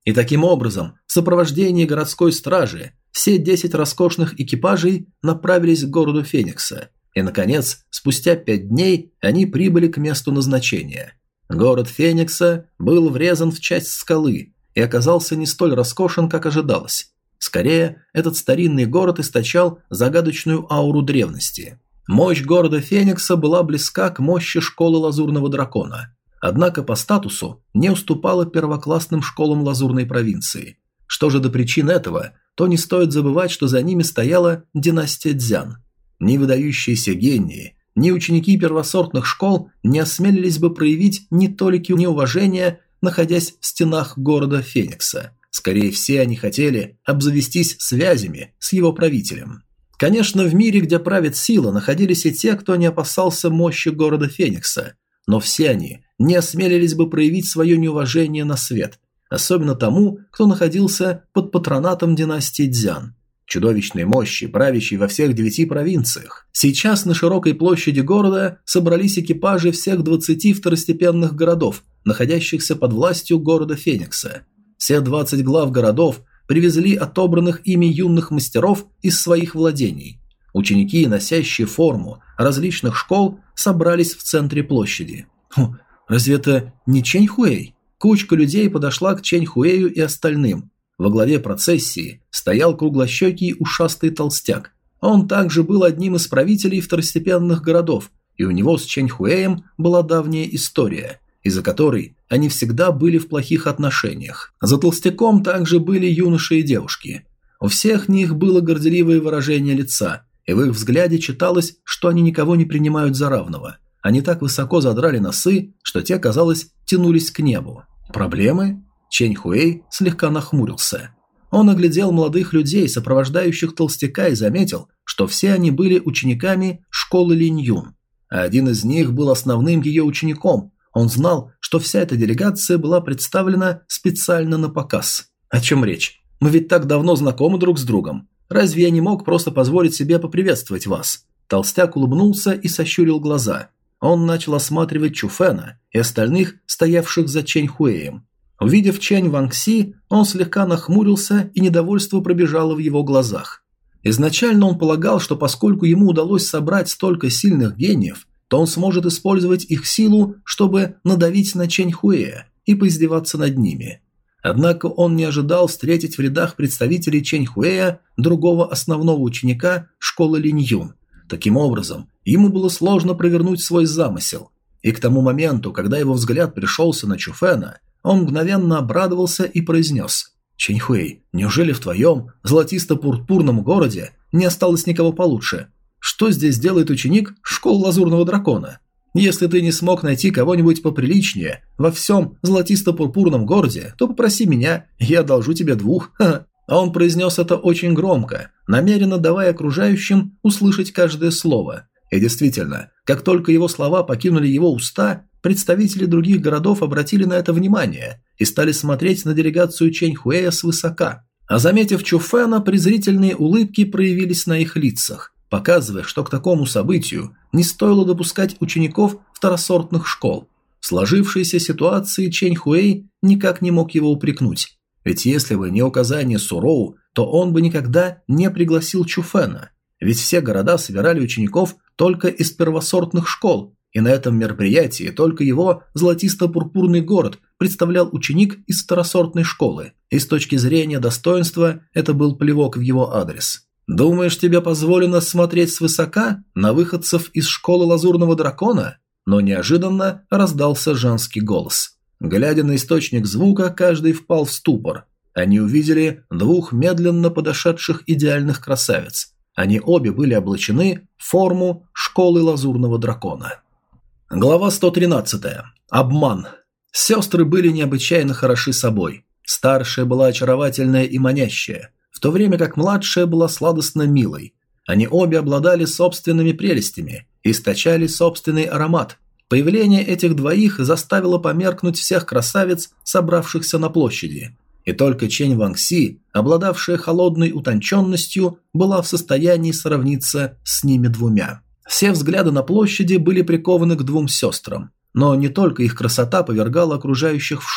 И таким образом, в сопровождении городской стражи, все десять роскошных экипажей направились к городу Феникса. И, наконец, спустя пять дней они прибыли к месту назначения. Город Феникса был врезан в часть скалы и оказался не столь роскошен, как ожидалось. Скорее, этот старинный город источал загадочную ауру древности. Мощь города Феникса была близка к мощи школы Лазурного Дракона, однако по статусу не уступала первоклассным школам Лазурной провинции. Что же до причин этого, то не стоит забывать, что за ними стояла династия Дзян. Ни выдающиеся гении, ни ученики первосортных школ не осмелились бы проявить ни толики неуважения, находясь в стенах города Феникса. Скорее, все они хотели обзавестись связями с его правителем. Конечно, в мире, где правит сила, находились и те, кто не опасался мощи города Феникса, но все они не осмелились бы проявить свое неуважение на свет, особенно тому, кто находился под патронатом династии Дзян, чудовищной мощи, правящей во всех девяти провинциях. Сейчас на широкой площади города собрались экипажи всех двадцати второстепенных городов, находящихся под властью города Феникса. Все двадцать глав городов привезли отобранных ими юных мастеров из своих владений. Ученики, носящие форму различных школ, собрались в центре площади. Хм, разве это не Чэньхуэй? Кучка людей подошла к Чэньхуэю и остальным. Во главе процессии стоял круглощекий ушастый толстяк. Он также был одним из правителей второстепенных городов, и у него с Чэньхуэем была давняя история, из-за которой они всегда были в плохих отношениях. За толстяком также были юноши и девушки. У всех них было горделивое выражение лица, и в их взгляде читалось, что они никого не принимают за равного. Они так высоко задрали носы, что те, казалось, тянулись к небу. Проблемы? Чэньхуэй слегка нахмурился. Он оглядел молодых людей, сопровождающих толстяка, и заметил, что все они были учениками школы Линь-Юн, а один из них был основным ее учеником. Он знал, что вся эта делегация была представлена специально на показ. О чем речь? Мы ведь так давно знакомы друг с другом. Разве я не мог просто позволить себе поприветствовать вас? Толстяк улыбнулся и сощурил глаза. Он начал осматривать Чуфена и остальных, стоявших за Чэньхуэем. Увидев Чэнь Вангси, он слегка нахмурился, и недовольство пробежало в его глазах. Изначально он полагал, что поскольку ему удалось собрать столько сильных гениев, то он сможет использовать их силу, чтобы надавить на Чэньхуэя и поиздеваться над ними. Однако он не ожидал встретить в рядах представителей Чэньхуэя другого основного ученика школы Линь-Юн. Таким образом, ему было сложно провернуть свой замысел, и к тому моменту, когда его взгляд пришелся на Чуфена, он мгновенно обрадовался и произнес: «Чэньхуэй, неужели в твоем золотисто-пурпурном городе не осталось никого получше? Что здесь делает ученик школы Лазурного Дракона? Если ты не смог найти кого-нибудь поприличнее во всем золотисто-пурпурном городе, то попроси меня, я одолжу тебе двух». Ха-ха. Он произнес это очень громко, намеренно давая окружающим услышать каждое слово. И действительно, как только его слова покинули его уста, представители других городов обратили на это внимание и стали смотреть на делегацию Чэньхуэя свысока. А заметив Чуфена, презрительные улыбки проявились на их лицах, показывая, что к такому событию не стоило допускать учеников второсортных школ. В сложившейся ситуации Чэньхуэй никак не мог его упрекнуть. Ведь если бы не указание Суроу, то он бы никогда не пригласил Чуфена. Ведь все города собирали учеников только из первосортных школ, и на этом мероприятии только его золотисто-пурпурный город представлял ученик из второсортной школы, и с точки зрения достоинства это был плевок в его адрес. «Думаешь, тебе позволено смотреть свысока на выходцев из школы Лазурного Дракона?» Но неожиданно раздался женский голос. Глядя на источник звука, каждый впал в ступор. Они увидели двух медленно подошедших идеальных красавиц. Они обе были облачены в форму школы Лазурного Дракона. Глава сто тринадцатая. Обман. Сестры были необычайно хороши собой. Старшая была очаровательная и манящая, в то время как младшая была сладостно милой. Они обе обладали собственными прелестями и источали собственный аромат. Появление этих двоих заставило померкнуть всех красавиц, собравшихся на площади. И только Чэнь Вангси, обладавшая холодной утонченностью, была в состоянии сравниться с ними двумя. Все взгляды на площади были прикованы к двум сестрам. Но не только их красота повергала окружающих в шок,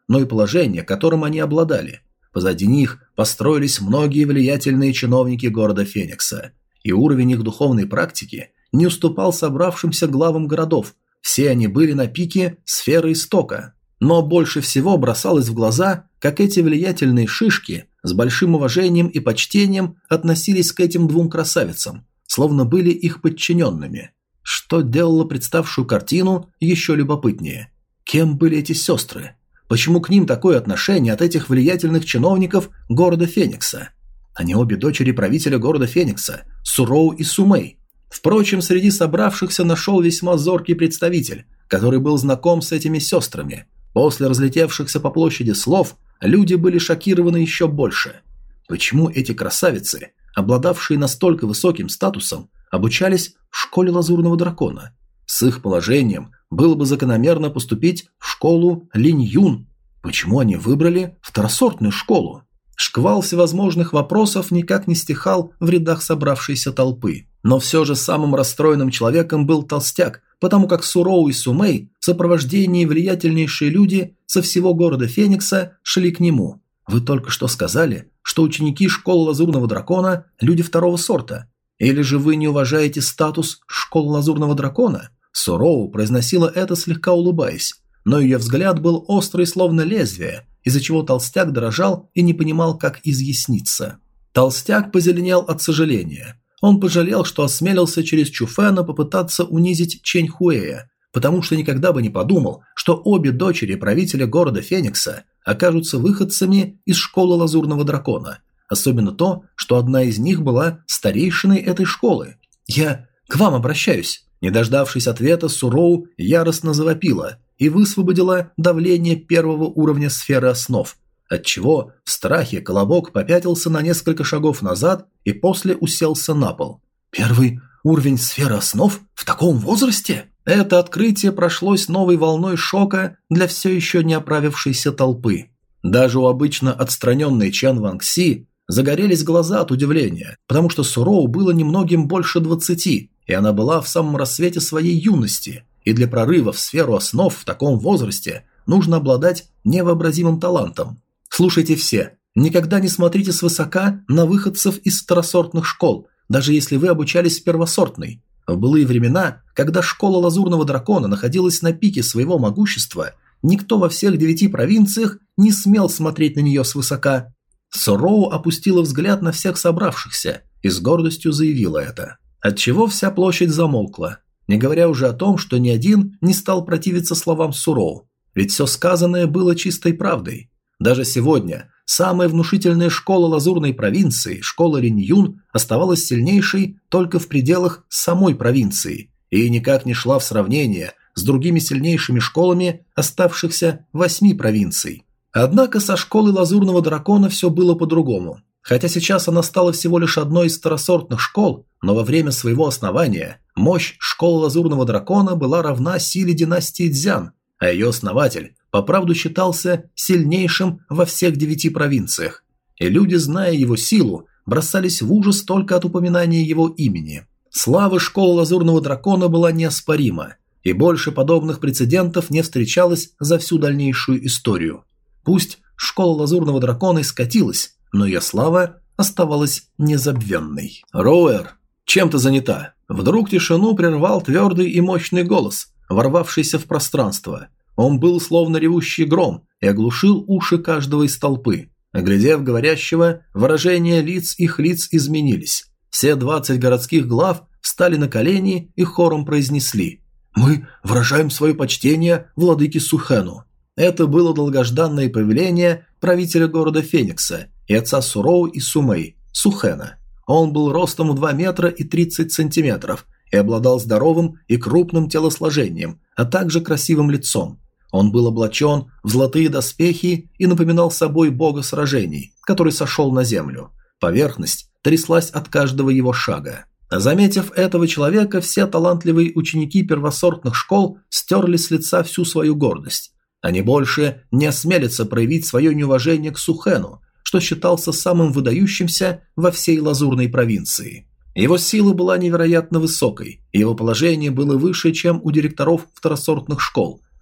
но и положение, которым они обладали. Позади них построились многие влиятельные чиновники города Феникса, и уровень их духовной практики не уступал собравшимся главам городов. Все они были на пике сферы истока. Но больше всего бросалось в глаза, как эти влиятельные шишки с большим уважением и почтением относились к этим двум красавицам, словно были их подчиненными, что делало представшую картину еще любопытнее. Кем были эти сестры? Почему к ним такое отношение от этих влиятельных чиновников города Феникса? Они обе дочери правителя города Феникса, Суроу и Сумэй. Впрочем, среди собравшихся нашел весьма зоркий представитель, который был знаком с этими сестрами. После разлетевшихся по площади слов, люди были шокированы еще больше. Почему эти красавицы, обладавшие настолько высоким статусом, обучались в школе Лазурного Дракона? С их положением было бы закономерно поступить в школу Линь-Юн. Почему они выбрали второсортную школу? Шквал всевозможных вопросов никак не стихал в рядах собравшейся толпы. Но все же самым расстроенным человеком был толстяк, потому как Суроу и Сумэй в сопровождении влиятельнейшие люди со всего города Феникса шли к нему. Вы только что сказали, что ученики школы Лазурного Дракона – люди второго сорта. Или же вы не уважаете статус школы Лазурного Дракона? Суроу произносила это, слегка улыбаясь, но ее взгляд был острый, словно лезвие, из-за чего толстяк дрожал и не понимал, как изъясниться. Толстяк позеленел от сожаления. Он пожалел, что осмелился через Чуфена попытаться унизить Чэнь Хуэя, потому что никогда бы не подумал, что обе дочери правителя города Феникса окажутся выходцами из школы Лазурного Дракона, особенно то, что одна из них была старейшиной этой школы. «Я к вам обращаюсь». Не дождавшись ответа, Суроу яростно завопила и высвободила давление первого уровня сферы основ, отчего в страхе Колобок попятился на несколько шагов назад и после уселся на пол. «Первый уровень сферы основ в таком возрасте?» Это открытие прошлось новой волной шока для все еще не оправившейся толпы. Даже у обычно отстраненной Чан Вангси загорелись глаза от удивления, потому что Суроу было немногим больше двадцати, и она была в самом рассвете своей юности, и для прорыва в сферу основ в таком возрасте нужно обладать невообразимым талантом. Слушайте все, никогда не смотрите свысока на выходцев из второсортных школ, даже если вы обучались в первосортной. В былые времена, когда школа Лазурного Дракона находилась на пике своего могущества, никто во всех девяти провинциях не смел смотреть на нее свысока. Суроу опустила взгляд на всех собравшихся и с гордостью заявила это, отчего вся площадь замолкла, не говоря уже о том, что ни один не стал противиться словам Суроу, ведь все сказанное было чистой правдой. Даже сегодня самая внушительная школа Лазурной провинции, школа Линь-Юн, оставалась сильнейшей только в пределах самой провинции и никак не шла в сравнение с другими сильнейшими школами оставшихся восьми провинций. Однако со школой Лазурного Дракона все было по-другому. Хотя сейчас она стала всего лишь одной из второсортных школ, но во время своего основания мощь школы Лазурного Дракона была равна силе династии Цзян, а ее основатель по правду считался сильнейшим во всех девяти провинциях, и люди, зная его силу, бросались в ужас только от упоминания его имени. Слава школы Лазурного Дракона была неоспорима, и больше подобных прецедентов не встречалось за всю дальнейшую историю. Пусть школа Лазурного Дракона и скатилась, но ее слава оставалась незабвенной. «Роуэр, чем ты занята?» Вдруг тишину прервал твердый и мощный голос, ворвавшийся в пространство. Он был словно ревущий гром и оглушил уши каждого из толпы. Оглядев говорящего, выражения лиц их лиц изменились. Все двадцать городских глав встали на колени и хором произнесли: «Мы выражаем свое почтение владыке Сухену». Это было долгожданное повеление правителя города Феникса и отца Суроу и Сумэй, Сухена. Он был ростом в два метра и тридцать сантиметров и обладал здоровым и крупным телосложением, а также красивым лицом. Он был облачен в золотые доспехи и напоминал собой бога сражений, который сошел на землю. Поверхность тряслась от каждого его шага. Заметив этого человека, все талантливые ученики первосортных школ стерли с лица всю свою гордость. Они больше не осмелятся проявить свое неуважение к Сухену, что считался самым выдающимся во всей Лазурной провинции. Его сила была невероятно высокой, и его положение было выше, чем у директоров второсортных школ.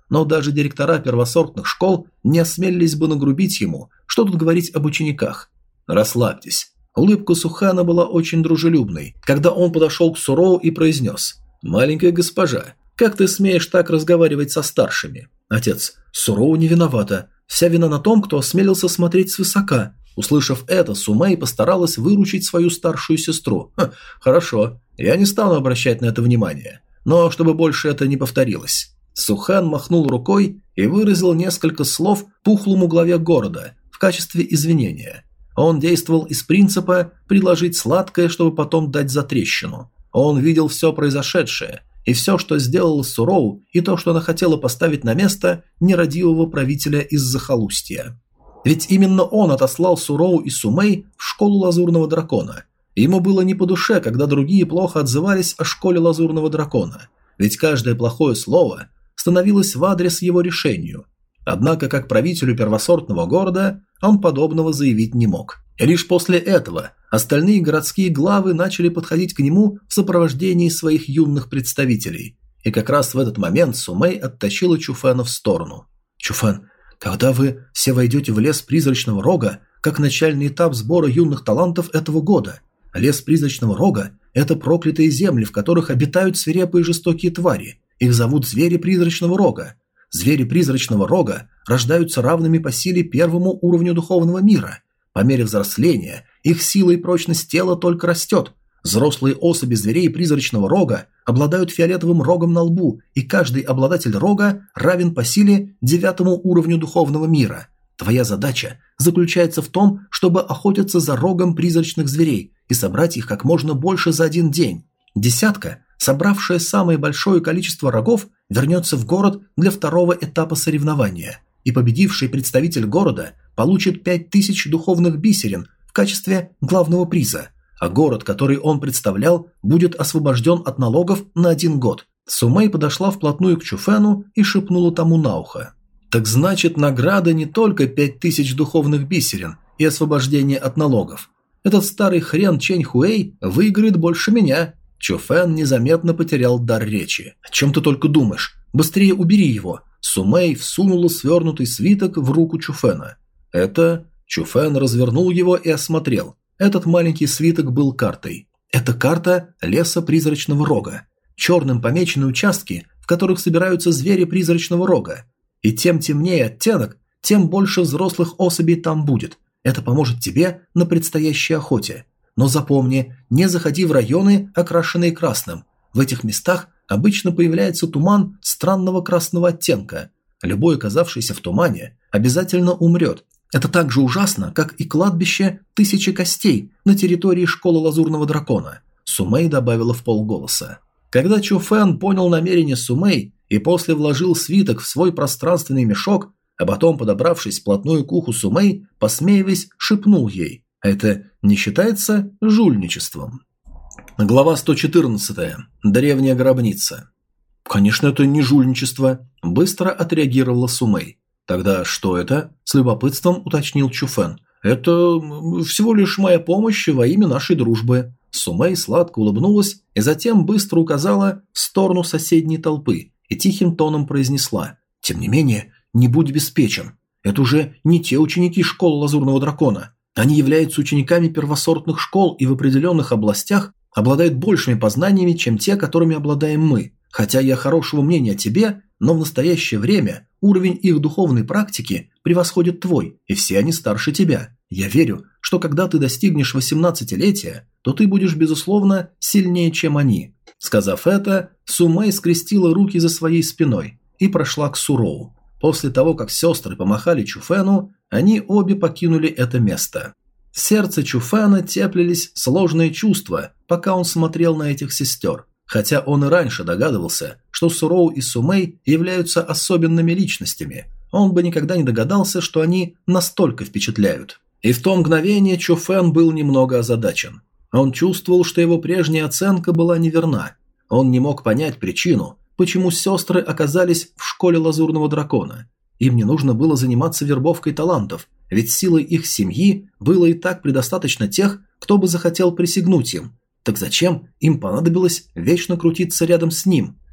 но даже директора первосортных школ не осмелились бы нагрубить ему, что тут говорить об учениках. «Расслабьтесь». Улыбка Сухана была очень дружелюбной, когда он подошел к Суроу и произнес: «Маленькая госпожа, как ты смеешь так разговаривать со старшими?» «Отец, Суроу не виновата. Вся вина на том, кто осмелился смотреть свысока». Услышав это, Сумэй постаралась выручить свою старшую сестру. «Ха, хорошо, я не стану обращать на это внимание, но чтобы больше это не повторилось». Сухан махнул рукой и выразил несколько слов пухлому главе города в качестве извинения. Он действовал из принципа предложить сладкое, чтобы потом дать затрещину. Он видел все произошедшее, и все, что сделала Суроу, и то, что она хотела поставить на место нерадивого правителя из захолустья. Ведь именно он отослал Суроу и Сумэй в школу Лазурного Дракона. Ему было не по душе, когда другие плохо отзывались о школе Лазурного Дракона, ведь каждое плохое слово становилось в адрес его решению. Однако, как правителю первосортного города, он подобного заявить не мог. И лишь после этого остальные городские главы начали подходить к нему в сопровождении своих юных представителей. И как раз в этот момент Сумэй оттащила Чуфена в сторону. «Чуфен, когда вы все войдете в лес Призрачного Рога, как начальный этап сбора юных талантов этого года, лес Призрачного Рога – это проклятые земли, в которых обитают свирепые жестокие твари. Их зовут звери Призрачного Рога. Звери Призрачного Рога рождаются равными по силе первому уровню духовного мира. По мере взросления их сила и прочность тела только растет. Взрослые особи зверей Призрачного Рога обладают фиолетовым рогом на лбу, и каждый обладатель рога равен по силе девятому уровню духовного мира. Твоя задача заключается в том, чтобы охотиться за рогом призрачных зверей и собрать их как можно больше за один день. Десятка, собравшая самое большое количество рогов, вернется в город для второго этапа соревнования, и победивший представитель города получит пять тысяч духовных бисерин в качестве главного приза, а город, который он представлял, будет освобожден от налогов на один год. Сумэй подошла вплотную к Чуфену и шепнула тому на ухо: «Так значит, награда не только пять тысяч духовных бисерин и освобождение от налогов. Этот старый хрен Чэнь Хуэй выиграет больше меня». Чуфен незаметно потерял дар речи. «О чем ты только думаешь? Быстрее убери его!» Сумэй всунула свернутый свиток в руку Чуфена. «Это...» Чуфен развернул его и осмотрел. Этот маленький свиток был картой. Это карта леса Призрачного Рога. Черным помечены участки, в которых собираются звери Призрачного Рога. И тем темнее оттенок, тем больше взрослых особей там будет. Это поможет тебе на предстоящей охоте. Но запомни, не заходи в районы, окрашенные красным. В этих местах обычно появляется туман странного красного оттенка. Любой, оказавшийся в тумане, обязательно умрет. Это так же ужасно, как и кладбище Тысячи Костей на территории школы Лазурного Дракона. Сумэй добавила вполголоса. Когда Чуфен понял намерение Сумэй и после вложил свиток в свой пространственный мешок, а потом, подобравшись вплотную к уху Сумэй, посмеиваясь, шепнул ей: «Это не считается жульничеством?» Глава сто четырнадцать. Древняя гробница. «Конечно, это не жульничество», – быстро отреагировала Сумэй. «Тогда что это?» – с любопытством уточнил Чуфен. «Это всего лишь моя помощь во имя нашей дружбы». Сумэй сладко улыбнулась и затем быстро указала в сторону соседней толпы и тихим тоном произнесла: «Тем не менее, не будь беспечен. Это уже не те ученики школы Лазурного Дракона. Они являются учениками первосортных школ и в определенных областях обладают большими познаниями, чем те, которыми обладаем мы. Хотя я хорошего мнения о тебе, но в настоящее время уровень их духовной практики превосходит твой, и все они старше тебя. Я верю, что когда ты достигнешь восемнадцатилетия, то ты будешь, безусловно, сильнее, чем они». Сказав это, Сумэй скрестила руки за своей спиной и прошла к Суроу. После того, как сестры помахали Чуфену, они обе покинули это место. В сердце Чуфена теплились сложные чувства, пока он смотрел на этих сестер. Хотя он и раньше догадывался, что Суроу и Сумэй являются особенными личностями, он бы никогда не догадался, что они настолько впечатляют. И в то мгновение Чуфен был немного озадачен. Он чувствовал, что его прежняя оценка была неверна. Он не мог понять причину, почему сестры оказались в школе Лазурного Дракона. Им не нужно было заниматься вербовкой талантов, ведь силой их семьи было и так предостаточно тех, кто бы захотел присягнуть им. Так зачем им понадобилось вечно крутиться рядом с ним?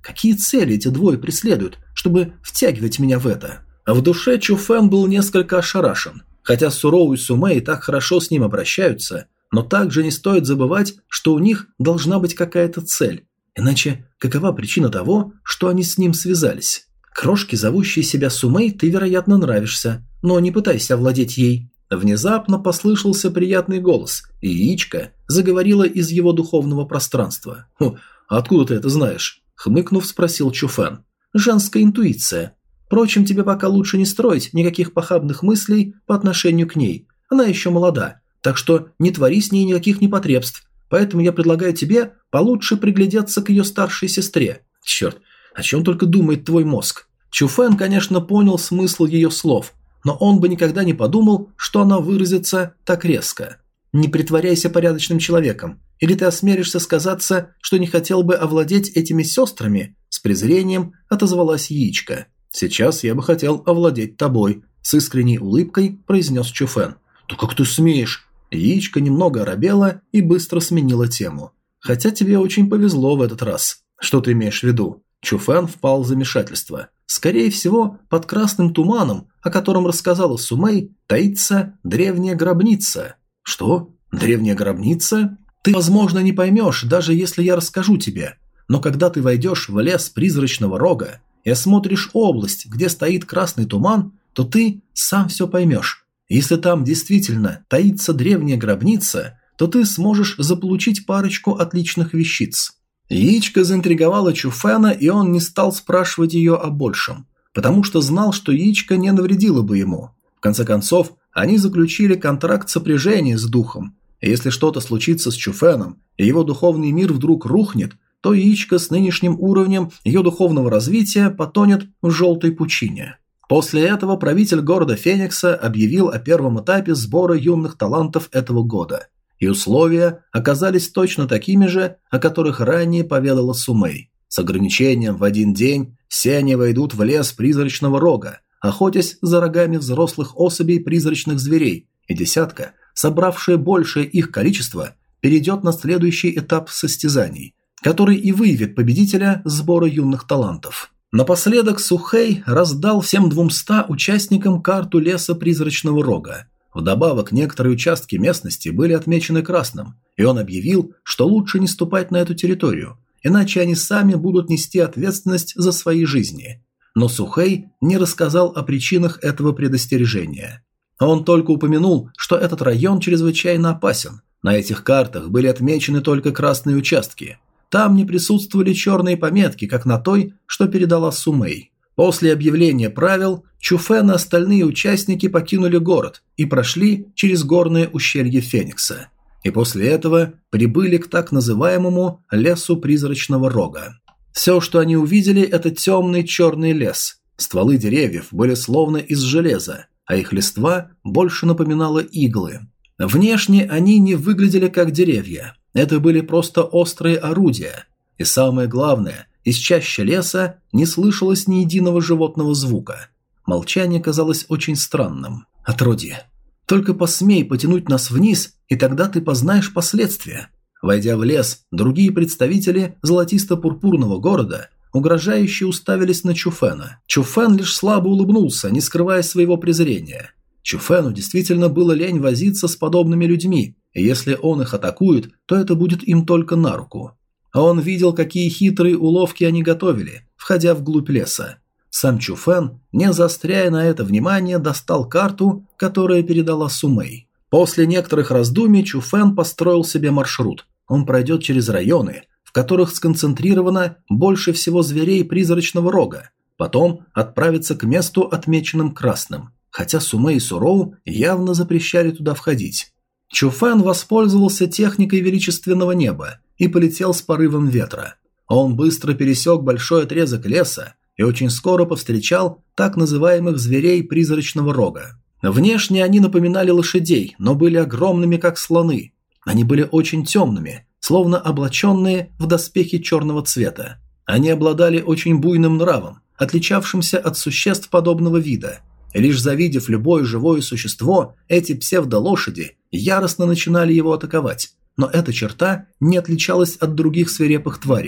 Какие цели эти двое преследуют, чтобы втягивать меня в это? А в душе Чу Фэн был несколько ошарашен. Хотя Суроу и Сумэй так хорошо с ним обращаются, но также не стоит забывать, что у них должна быть какая-то цель. Иначе какова причина того, что они с ним связались? Крошке, зовущей себя Сумэй, ты, вероятно, нравишься, но не пытайся овладеть ей. Внезапно послышался приятный голос, и яичко заговорила из его духовного пространства. «Хм, откуда ты это знаешь?» – хмыкнув, спросил Чу Фэн. «Женская интуиция. Впрочем, тебе пока лучше не строить никаких похабных мыслей по отношению к ней. Она еще молода, так что не твори с ней никаких непотребств. Поэтому я предлагаю тебе получше приглядеться к ее старшей сестре. Черт, о чем только думает твой мозг». Чу Фэн, конечно, понял смысл ее слов, но он бы никогда не подумал, что она выразится так резко. «Не притворяйся порядочным человеком, или ты осмелишься сказаться, что не хотел бы овладеть этими сестрами?» С презрением отозвалась яичко. «Сейчас я бы хотел овладеть тобой», – с искренней улыбкой произнес Чу Фэн. «Да как ты смеешь?» Яичко немного оробела и быстро сменила тему. «Хотя тебе очень повезло в этот раз. Что ты имеешь в виду?» Чу Фэн впал в замешательство. Скорее всего, под красным туманом, о котором рассказала Сумэй, таится древняя гробница. «Что? Древняя гробница? Ты, возможно, не поймешь, даже если я расскажу тебе. Но когда ты войдешь в лес призрачного рога и осмотришь область, где стоит красный туман, то ты сам все поймешь. Если там действительно таится древняя гробница, то ты сможешь заполучить парочку отличных вещиц». Яичко заинтриговала Чу Фэна, и он не стал спрашивать ее о большем, потому что знал, что яичко не навредило бы ему. В конце концов, они заключили контракт сопряжения с духом, и если что-то случится с Чу Фэном, и его духовный мир вдруг рухнет, то яичко с нынешним уровнем ее духовного развития потонет в желтой пучине. После этого правитель города Феникса объявил о первом этапе сбора юных талантов этого года, и условия оказались точно такими же, о которых ранее поведала Сумэй. С ограничением в один день все они войдут в лес призрачного рога, охотясь за рогами взрослых особей призрачных зверей, и десятка, собравшая большее их количество, перейдет на следующий этап состязаний, который и выявит победителя сбора юных талантов. Напоследок Сухэй раздал всем двумста участникам карту леса призрачного рога. Вдобавок, некоторые участки местности были отмечены красным, и он объявил, что лучше не ступать на эту территорию, иначе они сами будут нести ответственность за свои жизни. Но Сухэй не рассказал о причинах этого предостережения. Он только упомянул, что этот район чрезвычайно опасен. На этих картах были отмечены только красные участки. Там не присутствовали черные пометки, как на той, что передала Сумэй. После объявления правил Чу Фэн и остальные участники покинули город и прошли через горное ущелье Феникса. И после этого прибыли к так называемому лесу призрачного рога. Все, что они увидели, это темный черный лес. Стволы деревьев были словно из железа, а их листва больше напоминала иглы. Внешне они не выглядели как деревья. Это были просто острые орудия. И самое главное, из чащи леса не слышалось ни единого животного звука. Молчание казалось очень странным. «Отродье, только посмей потянуть нас вниз, и тогда ты познаешь последствия». Войдя в лес, другие представители золотисто-пурпурного города угрожающе уставились на Чу Фэна. Чу Фэн лишь слабо улыбнулся, не скрывая своего презрения. Чу Фэну действительно было лень возиться с подобными людьми, и если он их атакует, то это будет им только на руку. А он видел, какие хитрые уловки они готовили, входя вглубь леса. Сам Чу Фэн, не заостряя на это внимание, достал карту, которая передала Сумэй. После некоторых раздумий Чу Фэн построил себе маршрут. Он пройдет через районы, в которых сконцентрировано больше всего зверей призрачного рога, потом отправится к месту, отмеченным красным, хотя Сумэй и Суроу явно запрещали туда входить. Чу Фэн воспользовался техникой величественного неба и полетел с порывом ветра. Он быстро пересек большой отрезок леса и очень скоро повстречал так называемых зверей призрачного рога. Внешне они напоминали лошадей, но были огромными, как слоны. Они были очень темными, словно облаченные в доспехи черного цвета. Они обладали очень буйным нравом, отличавшимся от существ подобного вида. И лишь завидев любое живое существо, эти псевдолошади яростно начинали его атаковать. Но эта черта не отличалась от других свирепых тварей.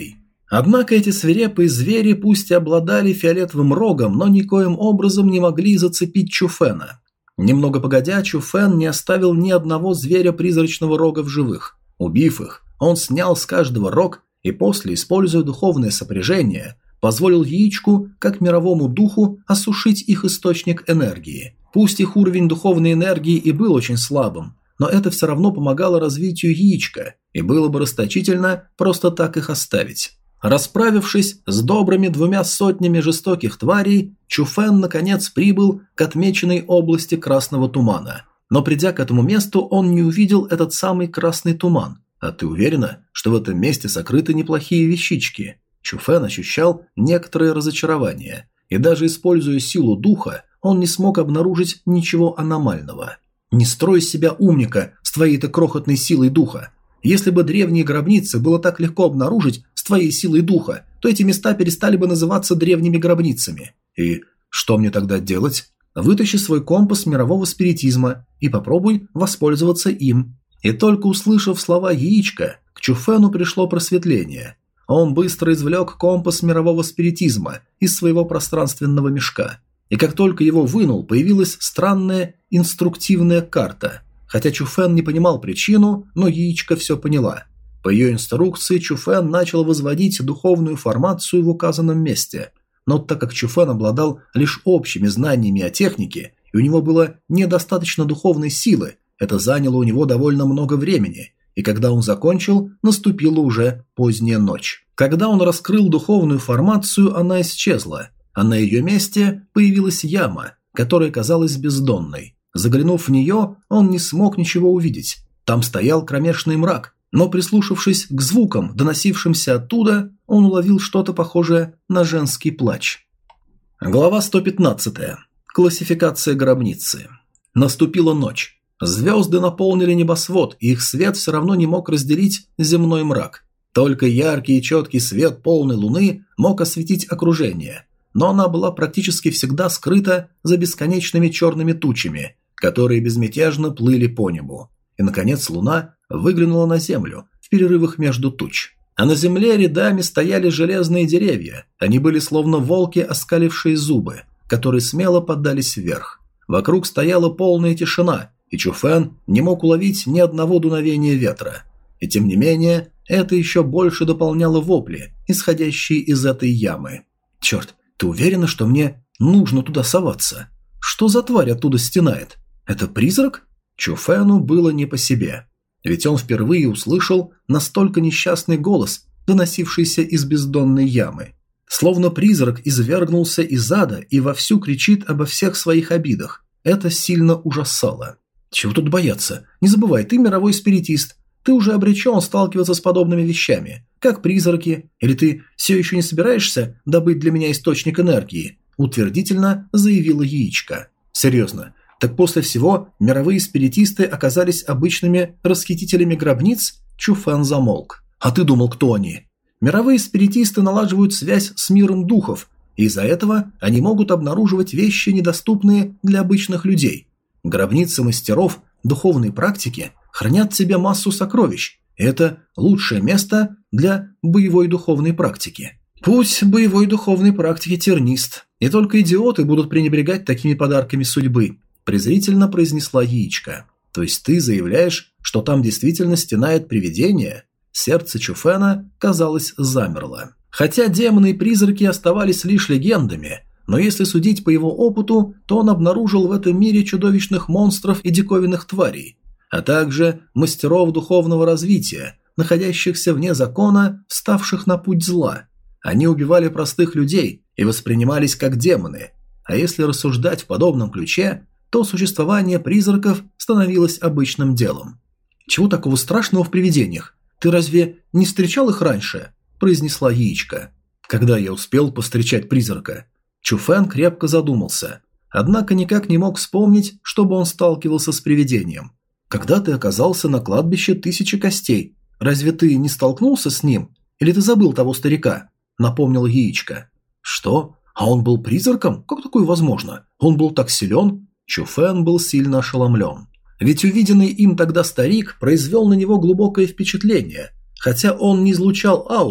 Однако эти свирепые звери пусть и обладали фиолетовым рогом, но никоим образом не могли зацепить Чуфена. Немного погодя, Чуфен не оставил ни одного зверя призрачного рога в живых. Убив их, он снял с каждого рог и после, используя духовное сопряжение, позволил яичку, как мировому духу, осушить их источник энергии. Пусть их уровень духовной энергии и был очень слабым, но это все равно помогало развитию яичка, и было бы расточительно просто так их оставить. Расправившись с добрыми двумя сотнями жестоких тварей, Чуфен наконец прибыл к отмеченной области красного тумана. Но придя к этому месту, он не увидел этот самый красный туман. А ты уверена, что в этом месте сокрыты неплохие вещички? Чуфен ощущал некоторое разочарование, и даже используя силу духа, он не смог обнаружить ничего аномального. Не строй из себя умника с твоей-то крохотной силой духа. Если бы древние гробницы было так легко обнаружить с твоей силой духа, то эти места перестали бы называться древними гробницами. И что мне тогда делать? Вытащи свой компас мирового спиритизма и попробуй воспользоваться им. И только услышав слова яичка, к Чуфену пришло просветление. Он быстро извлек компас мирового спиритизма из своего пространственного мешка. И как только его вынул, появилась странная инструктивная карта. Хотя Чуфен не понимал причину, но яичко все поняла. По ее инструкции Чуфен начал возводить духовную формацию в указанном месте. Но так как Чуфен обладал лишь общими знаниями о технике, и у него было недостаточно духовной силы, это заняло у него довольно много времени, и когда он закончил, наступила уже поздняя ночь. Когда он раскрыл духовную формацию, она исчезла, а на ее месте появилась яма, которая казалась бездонной. Заглянув в нее, он не смог ничего увидеть. Там стоял кромешный мрак, но прислушавшись к звукам, доносившимся оттуда, он уловил что-то похожее на женский плач. Глава сто пятнадцатая. Классификация гробницы. Наступила ночь. Звезды наполнили небосвод, и их свет все равно не мог разделить земной мрак. Только яркий и четкий свет полной луны мог осветить окружение, но она была практически всегда скрыта за бесконечными черными тучами, которые безмятежно плыли по небу. И, наконец, луна выглянула на землю в перерывах между туч. А на земле рядами стояли железные деревья. Они были словно волки, оскалившие зубы, которые смело поддались вверх. Вокруг стояла полная тишина, и Чуфен не мог уловить ни одного дуновения ветра. И тем не менее, это еще больше дополняло вопли, исходящие из этой ямы. «Черт, ты уверена, что мне нужно туда соваться? Что за тварь оттуда стенает? Это призрак?» Чуфену было не по себе. Ведь он впервые услышал настолько несчастный голос, доносившийся из бездонной ямы. Словно призрак извергнулся из ада и вовсю кричит обо всех своих обидах. Это сильно ужасало. Чего тут бояться? Не забывай, ты мировой спиритист. Ты уже обречен сталкиваться с подобными вещами, как призраки. Или ты все еще не собираешься добыть для меня источник энергии? Утвердительно заявила яичко. Серьезно. Так после всего мировые спиритисты оказались обычными расхитителями гробниц? Чуфен замолк. А ты думал, кто они? Мировые спиритисты налаживают связь с миром духов, и из-за этого они могут обнаруживать вещи, недоступные для обычных людей. Гробницы мастеров духовной практики хранят в себе массу сокровищ, и это лучшее место для боевой духовной практики. Путь боевой духовной практики тернист, и только идиоты будут пренебрегать такими подарками судьбы, презрительно произнесла яичко. То есть ты заявляешь, что там действительно стенает привидение? Сердце Чуфена, казалось, замерло. Хотя демоны и призраки оставались лишь легендами, но если судить по его опыту, то он обнаружил в этом мире чудовищных монстров и диковинных тварей, а также мастеров духовного развития, находящихся вне закона, вставших на путь зла. Они убивали простых людей и воспринимались как демоны, а если рассуждать в подобном ключе, то существование призраков становилось обычным делом. «Чего такого страшного в привидениях? Ты разве не встречал их раньше?» – произнесла яичко. «Когда я успел повстречать призрака?» Чуфен крепко задумался, однако никак не мог вспомнить, чтобы он сталкивался с привидением. «Когда ты оказался на кладбище Тысячи Костей, разве ты не столкнулся с ним? Или ты забыл того старика?» – напомнил яичко. «Что? А он был призраком? Как такое возможно? Он был так силен?» Чуфен был сильно ошеломлен. Ведь увиденный им тогда старик произвел на него глубокое впечатление. Хотя он не излучал ауру,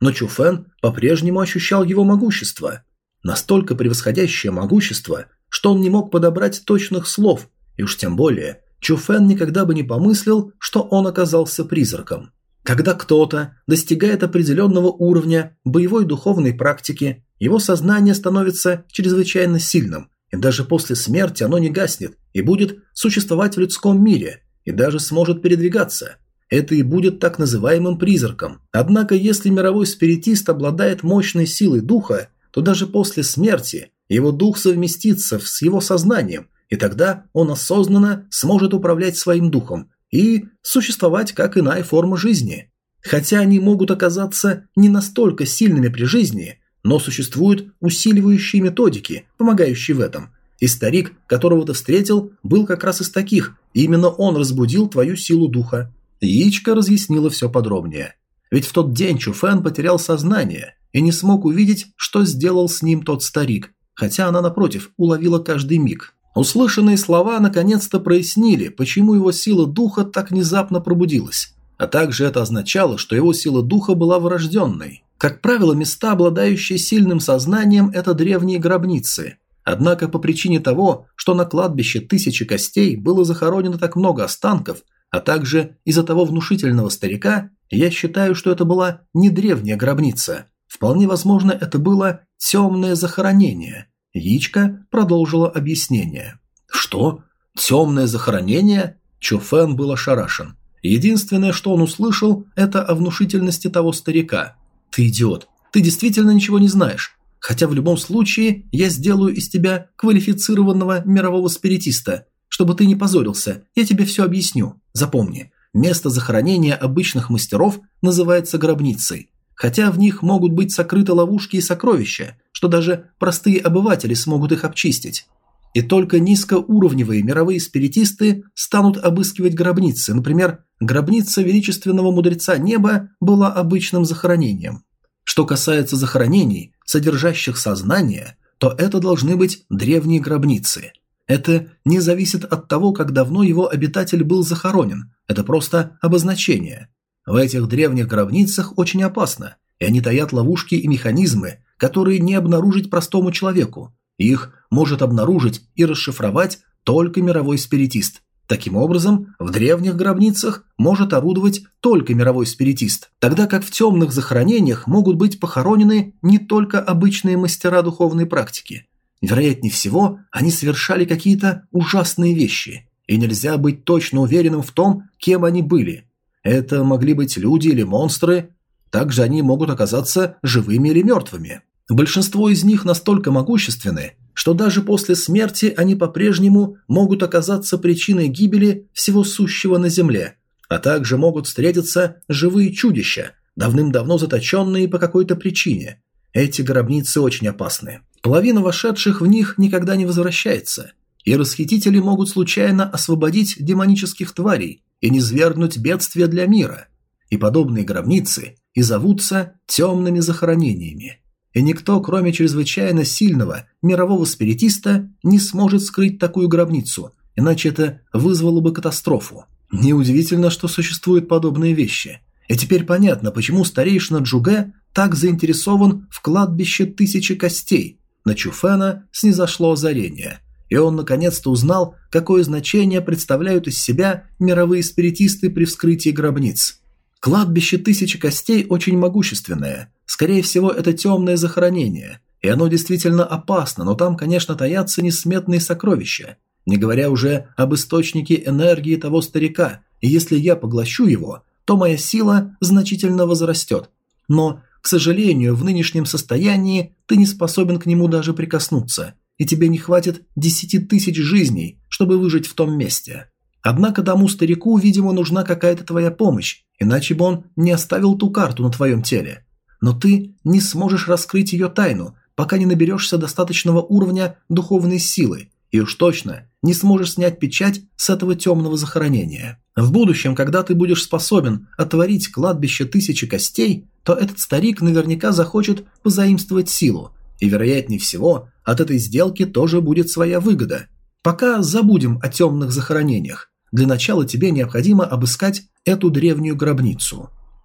но Чуфэн по-прежнему ощущал его могущество. Настолько превосходящее могущество, что он не мог подобрать точных слов, и уж тем более Чуфэн никогда бы не помыслил, что он оказался призраком. Когда кто-то достигает определенного уровня боевой духовной практики, его сознание становится чрезвычайно сильным, и даже после смерти оно не гаснет и будет существовать в людском мире, и даже сможет передвигаться. Это и будет так называемым призраком. Однако, если мировой спиритист обладает мощной силой духа, то даже после смерти его дух совместится с его сознанием, и тогда он осознанно сможет управлять своим духом и существовать как иная форма жизни. Хотя они могут оказаться не настолько сильными при жизни, но существуют усиливающие методики, помогающие в этом. И старик, которого ты встретил, был как раз из таких, и именно он разбудил твою силу духа. Яичко разъяснила все подробнее. Ведь в тот день Чуфэн потерял сознание и не смог увидеть, что сделал с ним тот старик, хотя она, напротив, уловила каждый миг. Услышанные слова наконец-то прояснили, почему его сила духа так внезапно пробудилась. А также это означало, что его сила духа была врожденной. Как правило, места, обладающие сильным сознанием, это древние гробницы. Однако по причине того, что на кладбище Тысячи Костей было захоронено так много останков, а также из-за того внушительного старика, я считаю, что это была не древняя гробница. Вполне возможно, это было темное захоронение. Яичко продолжила объяснение. Что? Темное захоронение? Чуфэн был ошарашен. Единственное, что он услышал, это о внушительности того старика. Ты идиот. Ты действительно ничего не знаешь. Хотя в любом случае я сделаю из тебя квалифицированного мирового спиритиста. Чтобы ты не позорился, я тебе все объясню. Запомни, место захоронения обычных мастеров называется гробницей. Хотя в них могут быть сокрыты ловушки и сокровища, что даже простые обыватели смогут их обчистить. И только низкоуровневые мировые спиритисты станут обыскивать гробницы. Например, гробница величественного мудреца неба была обычным захоронением. Что касается захоронений, содержащих сознание, то это должны быть древние гробницы. Это не зависит от того, как давно его обитатель был захоронен, это просто обозначение. В этих древних гробницах очень опасно, и они таят ловушки и механизмы, которые не обнаружить простому человеку. Их может обнаружить и расшифровать только мировой спиритист. Таким образом, в древних гробницах может орудовать только мировой спиритист, тогда как в темных захоронениях могут быть похоронены не только обычные мастера духовной практики. Вероятнее всего, они совершали какие-то ужасные вещи, и нельзя быть точно уверенным в том, кем они были. Это могли быть люди или монстры, также они могут оказаться живыми или мертвыми. Большинство из них настолько могущественны, что даже после смерти они по-прежнему могут оказаться причиной гибели всего сущего на Земле, а также могут встретиться живые чудища, давным-давно заточенные по какой-то причине. Эти гробницы очень опасны. Половина вошедших в них никогда не возвращается, и расхитители могут случайно освободить демонических тварей и низвергнуть бедствия для мира. И подобные гробницы и зовутся темными захоронениями. И никто, кроме чрезвычайно сильного мирового спиритиста, не сможет скрыть такую гробницу, иначе это вызвало бы катастрофу. Неудивительно, что существуют подобные вещи. И теперь понятно, почему старейшина Джугэ так заинтересован в кладбище Тысячи Костей. На Чуфэна снизошло озарение, и он наконец-то узнал, какое значение представляют из себя мировые спиритисты при вскрытии гробниц. Кладбище Тысячи Костей очень могущественное. Скорее всего, это темное захоронение, и оно действительно опасно, но там, конечно, таятся несметные сокровища, не говоря уже об источнике энергии того старика, и если я поглощу его, то моя сила значительно возрастет. Но, к сожалению, в нынешнем состоянии ты не способен к нему даже прикоснуться, и тебе не хватит десяти тысяч жизней, чтобы выжить в том месте. Однако тому старику, видимо, нужна какая-то твоя помощь, иначе бы он не оставил ту карту на твоем теле. Но ты не сможешь раскрыть ее тайну, пока не наберешься достаточного уровня духовной силы, и уж точно не сможешь снять печать с этого темного захоронения. В будущем, когда ты будешь способен отворить кладбище Тысячи Костей, то этот старик наверняка захочет позаимствовать силу, и, вероятнее всего, от этой сделки тоже будет своя выгода. Пока забудем о темных захоронениях. Для начала тебе необходимо обыскать эту древнюю гробницу.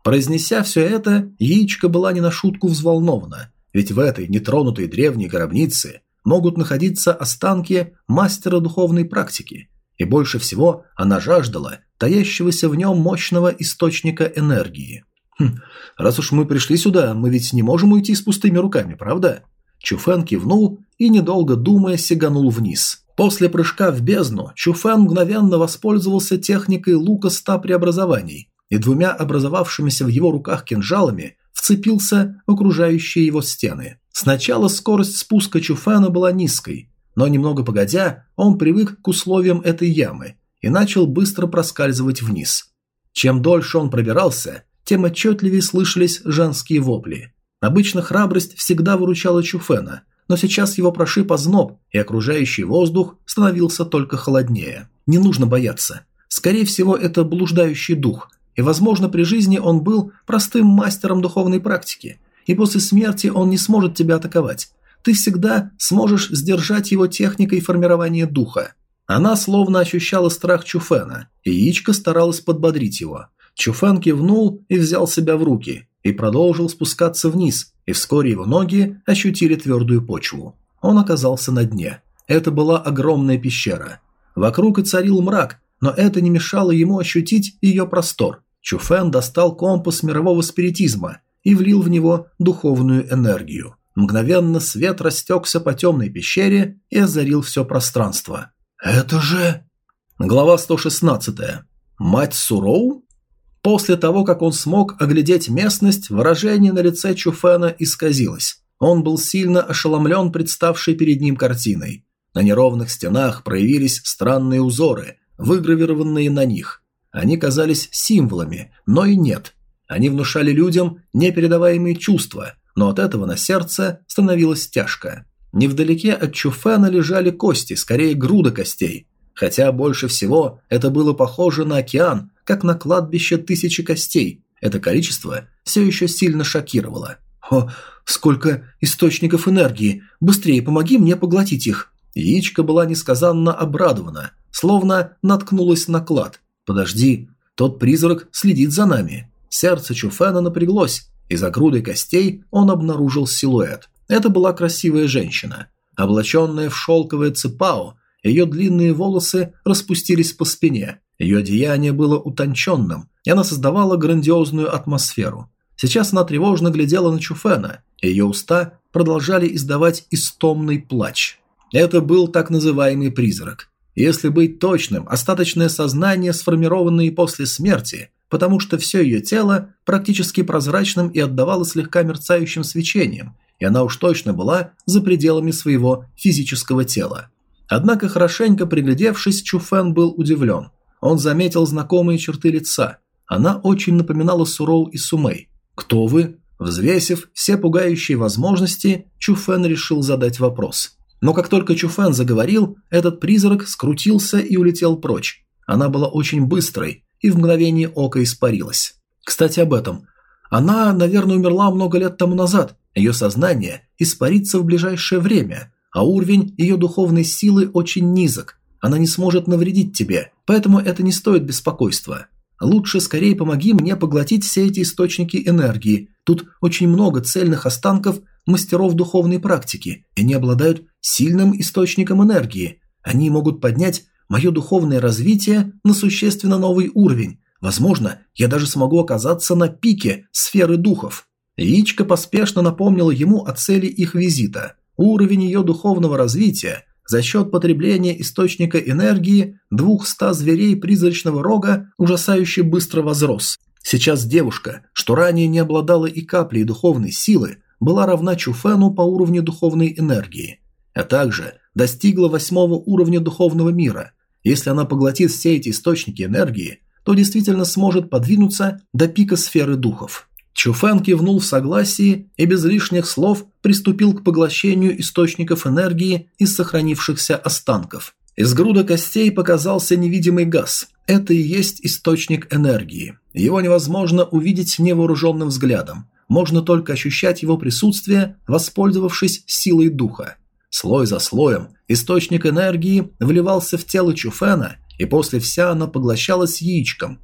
Произнеся все это, яичко была не на шутку взволнована, ведь в этой нетронутой древней гробнице могут находиться останки мастера духовной практики, и больше всего она жаждала таящегося в нем мощного источника энергии. Хм, раз уж мы пришли сюда, мы ведь не можем уйти с пустыми руками, правда? Чуфэн кивнул и, недолго думая, сиганул вниз. После прыжка в бездну Чуфэн мгновенно воспользовался техникой лука ста преобразований и двумя образовавшимися в его руках кинжалами вцепился в окружающие его стены. Сначала скорость спуска Чуфэна была низкой, но немного погодя, он привык к условиям этой ямы и начал быстро проскальзывать вниз. Чем дольше он пробирался, тем отчетливее слышались женские вопли. Обычно храбрость всегда выручала Чуфэна, но сейчас его прошиб озноб, и окружающий воздух становился только холоднее. Не нужно бояться. Скорее всего, это блуждающий дух, и, возможно, при жизни он был простым мастером духовной практики, и после смерти он не сможет тебя атаковать. Ты всегда сможешь сдержать его техникой формирования духа. Она словно ощущала страх Чуфэна, и яичко старалась подбодрить его. Чуфэн кивнул и взял себя в руки, и продолжил спускаться вниз, и вскоре его ноги ощутили твердую почву. Он оказался на дне. Это была огромная пещера. Вокруг и царил мрак, но это не мешало ему ощутить ее простор. Чуфэн достал компас мирового спиритизма и влил в него духовную энергию. Мгновенно свет растекся по темной пещере и озарил все пространство. «Это же...» Глава сто шестнадцать. Мать Суроу? После того, как он смог оглядеть местность, выражение на лице Чуфэна исказилось. Он был сильно ошеломлен представшей перед ним картиной. На неровных стенах проявились странные узоры, выгравированные на них. Они казались символами, но и нет. Они внушали людям непередаваемые чувства, но от этого на сердце становилось тяжко. Невдалеке от Чуфэна лежали кости, скорее груда костей. Хотя больше всего это было похоже на океан, как на кладбище тысячи костей. Это количество все еще сильно шокировало. «О, сколько источников энергии! Быстрее помоги мне поглотить их!» Яичко была несказанно обрадована, словно наткнулась на клад. «Подожди, тот призрак следит за нами». Сердце Чуфэна напряглось, и за грудой костей он обнаружил силуэт. Это была красивая женщина. Облаченная в шелковое ципао, ее длинные волосы распустились по спине, ее одеяние было утонченным, и она создавала грандиозную атмосферу. Сейчас она тревожно глядела на Чуфэна, и ее уста продолжали издавать истомный плач. Это был так называемый призрак. Если быть точным, остаточное сознание, сформированное после смерти, потому что все ее тело практически прозрачным и отдавало слегка мерцающим свечением, и она уж точно была за пределами своего физического тела. Однако, хорошенько приглядевшись, Чуфэн был удивлен. Он заметил знакомые черты лица. Она очень напоминала Суроу и Сумэй. «Кто вы?» Взвесив все пугающие возможности, Чуфэн решил задать вопрос. Но как только Чуфэн заговорил, этот призрак скрутился и улетел прочь. Она была очень быстрой и в мгновение ока испарилась. Кстати, об этом. Она, наверное, умерла много лет тому назад. Ее сознание испарится в ближайшее время, а уровень ее духовной силы очень низок. Она не сможет навредить тебе, поэтому это не стоит беспокойства. Лучше скорее помоги мне поглотить все эти источники энергии. Тут очень много цельных останков мастеров духовной практики, и они обладают сильным источником энергии. Они могут поднять мое духовное развитие на существенно новый уровень. Возможно, я даже смогу оказаться на пике сферы духов». Яичко поспешно напомнила ему о цели их визита. Уровень ее духовного развития за счет потребления источника энергии двухсот зверей призрачного рога ужасающе быстро возрос. Сейчас девушка, что ранее не обладала и каплей духовной силы, была равна Чуфэну по уровню духовной энергии, а также достигла восьмого уровня духовного мира. Если она поглотит все эти источники энергии, то действительно сможет подвинуться до пика сферы духов. Чуфэн кивнул в согласии и без лишних слов приступил к поглощению источников энергии из сохранившихся останков. Из груда костей показался невидимый газ. Это и есть источник энергии. Его невозможно увидеть невооруженным взглядом. Можно только ощущать его присутствие, воспользовавшись силой духа. Слой за слоем источник энергии вливался в тело Чуфэна, и после вся она поглощалась яичком.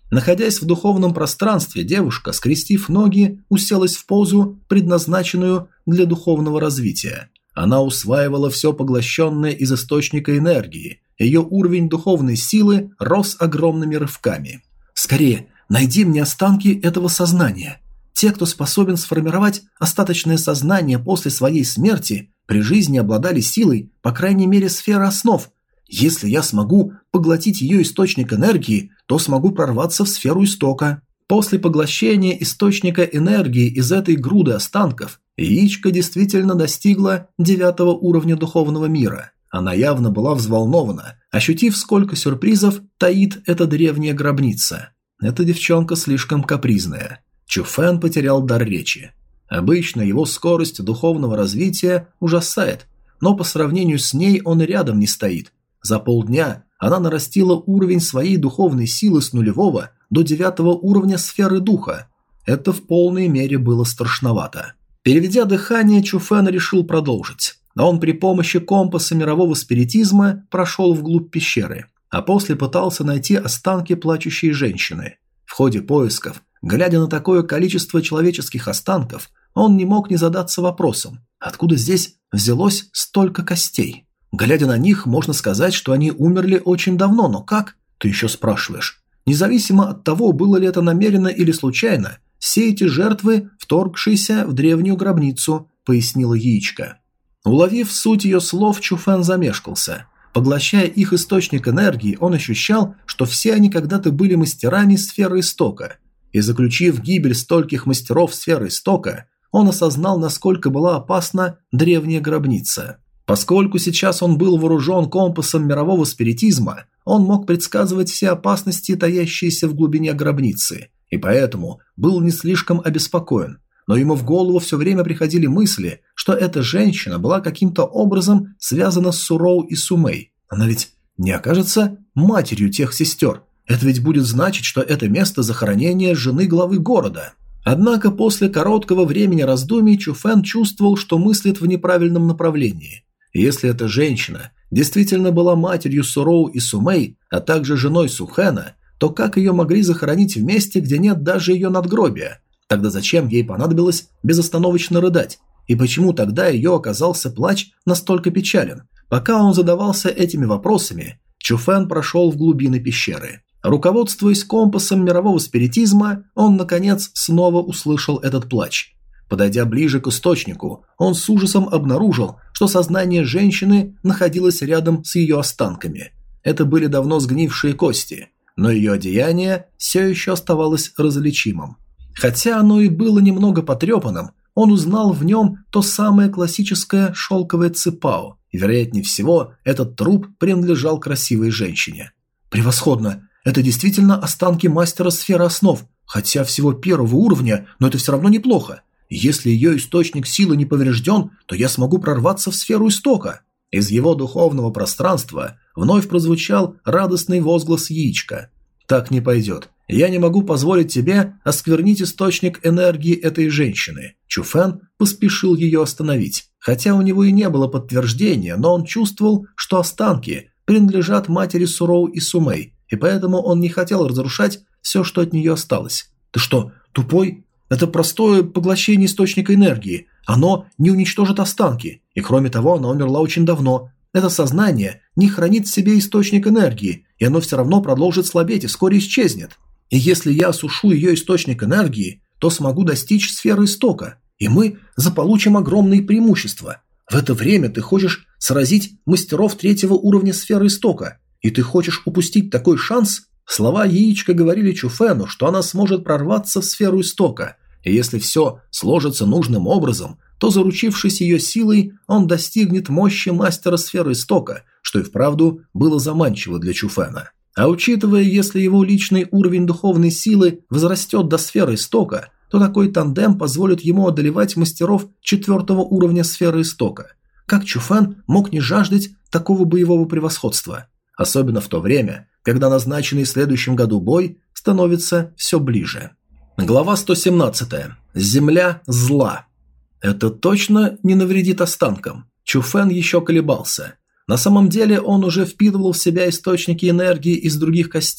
Находясь в духовном пространстве, девушка, скрестив ноги, уселась в позу, предназначенную для духовного развития. Она усваивала все поглощенное из источника энергии. Ее уровень духовной силы рос огромными рывками. «Скорее, найди мне останки этого сознания. Те, кто способен сформировать остаточное сознание после своей смерти, при жизни обладали силой, по крайней мере, сферы основ. Если я смогу поглотить ее источник энергии, то смогу прорваться в сферу истока». После поглощения источника энергии из этой груды останков, яичко действительно достигла девятого уровня духовного мира. Она явно была взволнована, ощутив, сколько сюрпризов таит эта древняя гробница. Эта девчонка слишком капризная. Чуфэн потерял дар речи. Обычно его скорость духовного развития ужасает, но по сравнению с ней он и рядом не стоит. За полдня она нарастила уровень своей духовной силы с нулевого до девятого уровня сферы духа. Это в полной мере было страшновато. Переведя дыхание, Чуфэн решил продолжить. Но он при помощи компаса мирового спиритизма прошел вглубь пещеры, а после пытался найти останки плачущей женщины. В ходе поисков, глядя на такое количество человеческих останков, он не мог не задаться вопросом, откуда здесь взялось столько костей. Глядя на них, можно сказать, что они умерли очень давно, но как? Ты еще спрашиваешь. Независимо от того, было ли это намеренно или случайно, все эти жертвы, вторгшиеся в древнюю гробницу, пояснила яичко. Уловив суть ее слов, Чуфэн замешкался. Поглощая их источник энергии, он ощущал, что все они когда-то были мастерами сферы истока. И заключив гибель стольких мастеров сферы истока, он осознал, насколько была опасна древняя гробница. Поскольку сейчас он был вооружен компасом мирового спиритизма, он мог предсказывать все опасности, таящиеся в глубине гробницы, и поэтому был не слишком обеспокоен. Но ему в голову все время приходили мысли, что эта женщина была каким-то образом связана с Суроу и Сумэй. Она ведь не окажется матерью тех сестер. Это ведь будет значить, что это место захоронения жены главы города. Однако после короткого времени раздумий Чуфэн чувствовал, что мыслит в неправильном направлении. Если эта женщина действительно была матерью Суроу и Сумэй, а также женой Сухэна, то как ее могли захоронить в месте, где нет даже ее надгробия? Тогда зачем ей понадобилось безостановочно рыдать? И почему тогда ее оказался плач настолько печален? Пока он задавался этими вопросами, Чуфэн прошел в глубины пещеры. Руководствуясь компасом мирового спиритизма, он, наконец, снова услышал этот плач. Подойдя ближе к источнику, он с ужасом обнаружил, что сознание женщины находилось рядом с ее останками. Это были давно сгнившие кости, но ее одеяние все еще оставалось различимым. Хотя оно и было немного потрепанным, он узнал в нем то самое классическое шелковое ципао, и, вероятнее всего, этот труп принадлежал красивой женщине. Превосходно! Это действительно останки мастера сферы основ, хотя всего первого уровня, но это все равно неплохо. Если ее источник силы не поврежден, то я смогу прорваться в сферу истока. Из его духовного пространства вновь прозвучал радостный возглас яичка. Так не пойдет. Я не могу позволить тебе осквернить источник энергии этой женщины. Чуфэн поспешил ее остановить. Хотя у него и не было подтверждения, но он чувствовал, что останки принадлежат матери Суроу и Сумэй, и поэтому он не хотел разрушать все, что от нее осталось. Ты что, тупой? Это простое поглощение источника энергии. Оно не уничтожит останки, и кроме того, она умерла очень давно. Это сознание не хранит в себе источник энергии, и оно все равно продолжит слабеть и вскоре исчезнет. И если я осушу ее источник энергии, то смогу достичь сферы истока, и мы заполучим огромные преимущества. В это время ты хочешь сразить мастеров третьего уровня сферы истока, и ты хочешь упустить такой шанс? Слова яичка говорили Чуфэну, что она сможет прорваться в сферу истока, и если все сложится нужным образом, то, заручившись ее силой, он достигнет мощи мастера сферы истока, что и вправду было заманчиво для Чуфэна. А учитывая, если его личный уровень духовной силы возрастет до сферы истока, то такой тандем позволит ему одолевать мастеров четвертого уровня сферы истока. Как Чуфэн мог не жаждать такого боевого превосходства? Особенно в то время, когда назначенный в следующем году бой становится все ближе. Глава сто семнадцать. Земля зла. Это точно не навредит останкам? Чуфэн еще колебался. На самом деле он уже впитывал в себя источники энергии из других костей,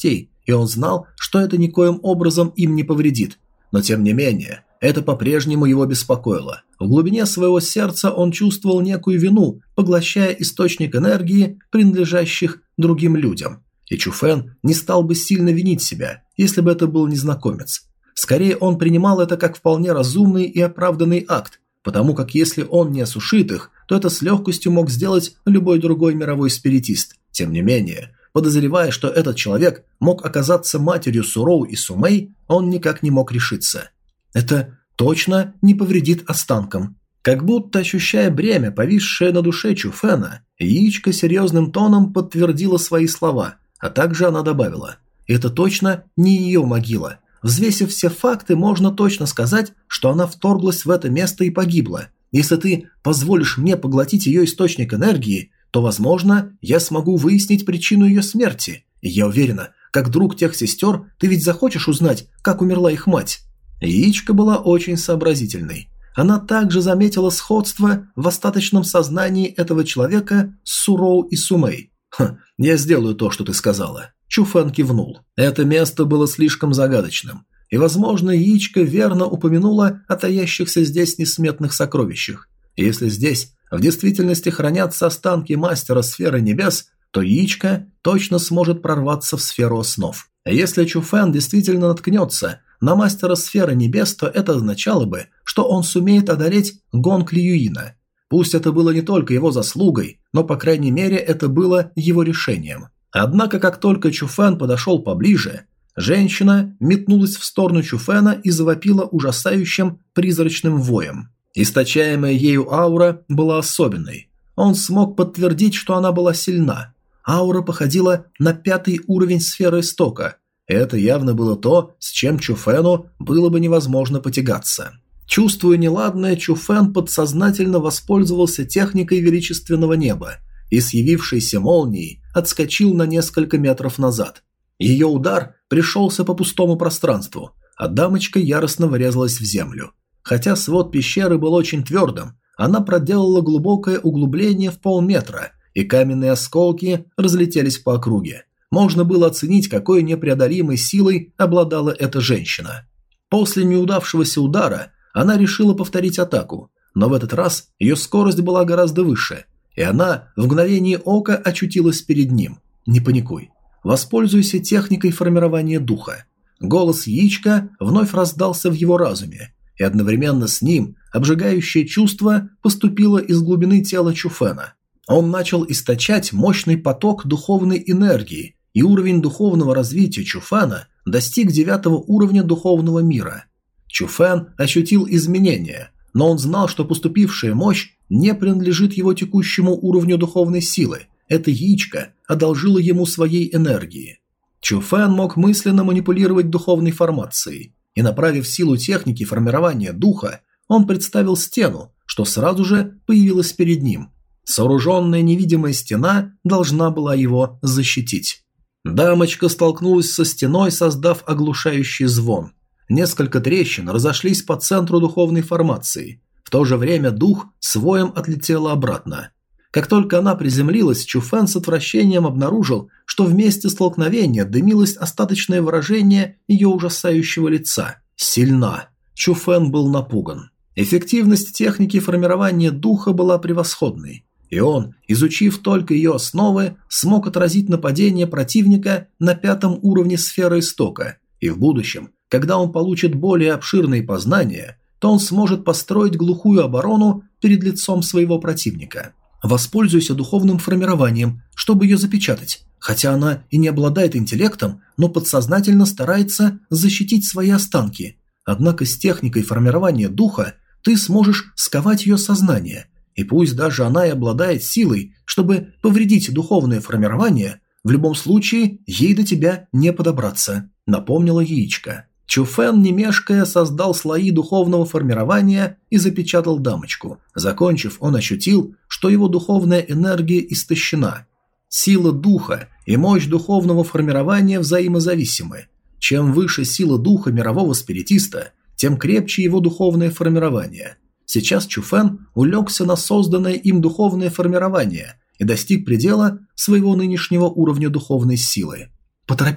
и он знал, что это никоим образом им не повредит. Но тем не менее, это по-прежнему его беспокоило. В глубине своего сердца он чувствовал некую вину, поглощая источник энергии, принадлежащих другим людям. И Чуфэн не стал бы сильно винить себя, если бы это был незнакомец. Скорее, он принимал это как вполне разумный и оправданный акт, потому как если он не осушит их, то это с легкостью мог сделать любой другой мировой спиритист. Тем не менее, подозревая, что этот человек мог оказаться матерью Суроу и Сумэй, он никак не мог решиться. Это точно не повредит останкам. Как будто ощущая бремя, повисшее на душе Чуфэна, яичко серьезным тоном подтвердила свои слова, а также она добавила: «Это точно не ее могила. Взвесив все факты, можно точно сказать, что она вторглась в это место и погибла. Если ты позволишь мне поглотить ее источник энергии, то, возможно, я смогу выяснить причину ее смерти. И я уверена, как друг тех сестер, ты ведь захочешь узнать, как умерла их мать». Яичко была очень сообразительной. Она также заметила сходство в остаточном сознании этого человека с Суроу и Сумэй. «Ха, я сделаю то, что ты сказала». Чуфэн кивнул. Это место было слишком загадочным, и, возможно, яичко верно упомянула о таящихся здесь несметных сокровищах. Если здесь в действительности хранятся останки мастера сферы небес, то яичко точно сможет прорваться в сферу основ. А если Чуфэн действительно наткнется на мастера сферы небес, то это означало бы, что он сумеет одолеть Гонг Льюина. Пусть это было не только его заслугой, но, по крайней мере, это было его решением. Однако, как только Чуфэн подошел поближе, женщина метнулась в сторону Чуфэна и завопила ужасающим призрачным воем. Источаемая ею аура была особенной. Он смог подтвердить, что она была сильна. Аура походила на пятый уровень сферы истока. Это явно было то, с чем Чуфэну было бы невозможно потягаться. Чувствуя неладное, Чуфэн подсознательно воспользовался техникой величественного неба и с явившейся молнией отскочил на несколько метров назад. Ее удар пришелся по пустому пространству, а дамочка яростно врезалась в землю. Хотя свод пещеры был очень твердым, она проделала глубокое углубление в полметра, и каменные осколки разлетелись по округе. Можно было оценить, какой непреодолимой силой обладала эта женщина. После неудавшегося удара она решила повторить атаку, но в этот раз ее скорость была гораздо выше, и она в мгновение ока очутилась перед ним. «Не паникуй. Воспользуйся техникой формирования духа». Голос яичка вновь раздался в его разуме, и одновременно с ним обжигающее чувство поступило из глубины тела Чуфэна. Он начал источать мощный поток духовной энергии, и уровень духовного развития Чуфэна достиг девятого уровня духовного мира. Чуфэн ощутил изменения, но он знал, что поступившая мощь не принадлежит его текущему уровню духовной силы. Это яичко одолжило ему своей энергии. Чуфэн мог мысленно манипулировать духовной формацией, и, направив силу техники формирования духа, он представил стену, что сразу же появилась перед ним. Сооруженная невидимая стена должна была его защитить. Дамочка столкнулась со стеной, создав оглушающий звон. Несколько трещин разошлись по центру духовной формации. В то же время дух с воем отлетела обратно. Как только она приземлилась, Чуфэн с отвращением обнаружил, что в месте столкновения дымилось остаточное выражение ее ужасающего лица. Сильна. Чуфэн был напуган. Эффективность техники формирования духа была превосходной, и он, изучив только ее основы, смог отразить нападение противника на пятом уровне сферы истока, и в будущем, когда он получит более обширные познания, то он сможет построить глухую оборону перед лицом своего противника. Воспользуйся духовным формированием, чтобы ее запечатать. Хотя она и не обладает интеллектом, но подсознательно старается защитить свои останки. Однако с техникой формирования духа ты сможешь сковать ее сознание. И пусть даже она и обладает силой, чтобы повредить духовное формирование, в любом случае ей до тебя не подобраться, напомнила яичко. Чуфэн, не мешкая, создал слои духовного формирования и запечатал дамочку. Закончив, он ощутил, что его духовная энергия истощена. Сила духа и мощь духовного формирования взаимозависимы. Чем выше сила духа мирового спиритиста, тем крепче его духовное формирование. Сейчас Чуфэн улегся на созданное им духовное формирование и достиг предела своего нынешнего уровня духовной силы. «Поторопись,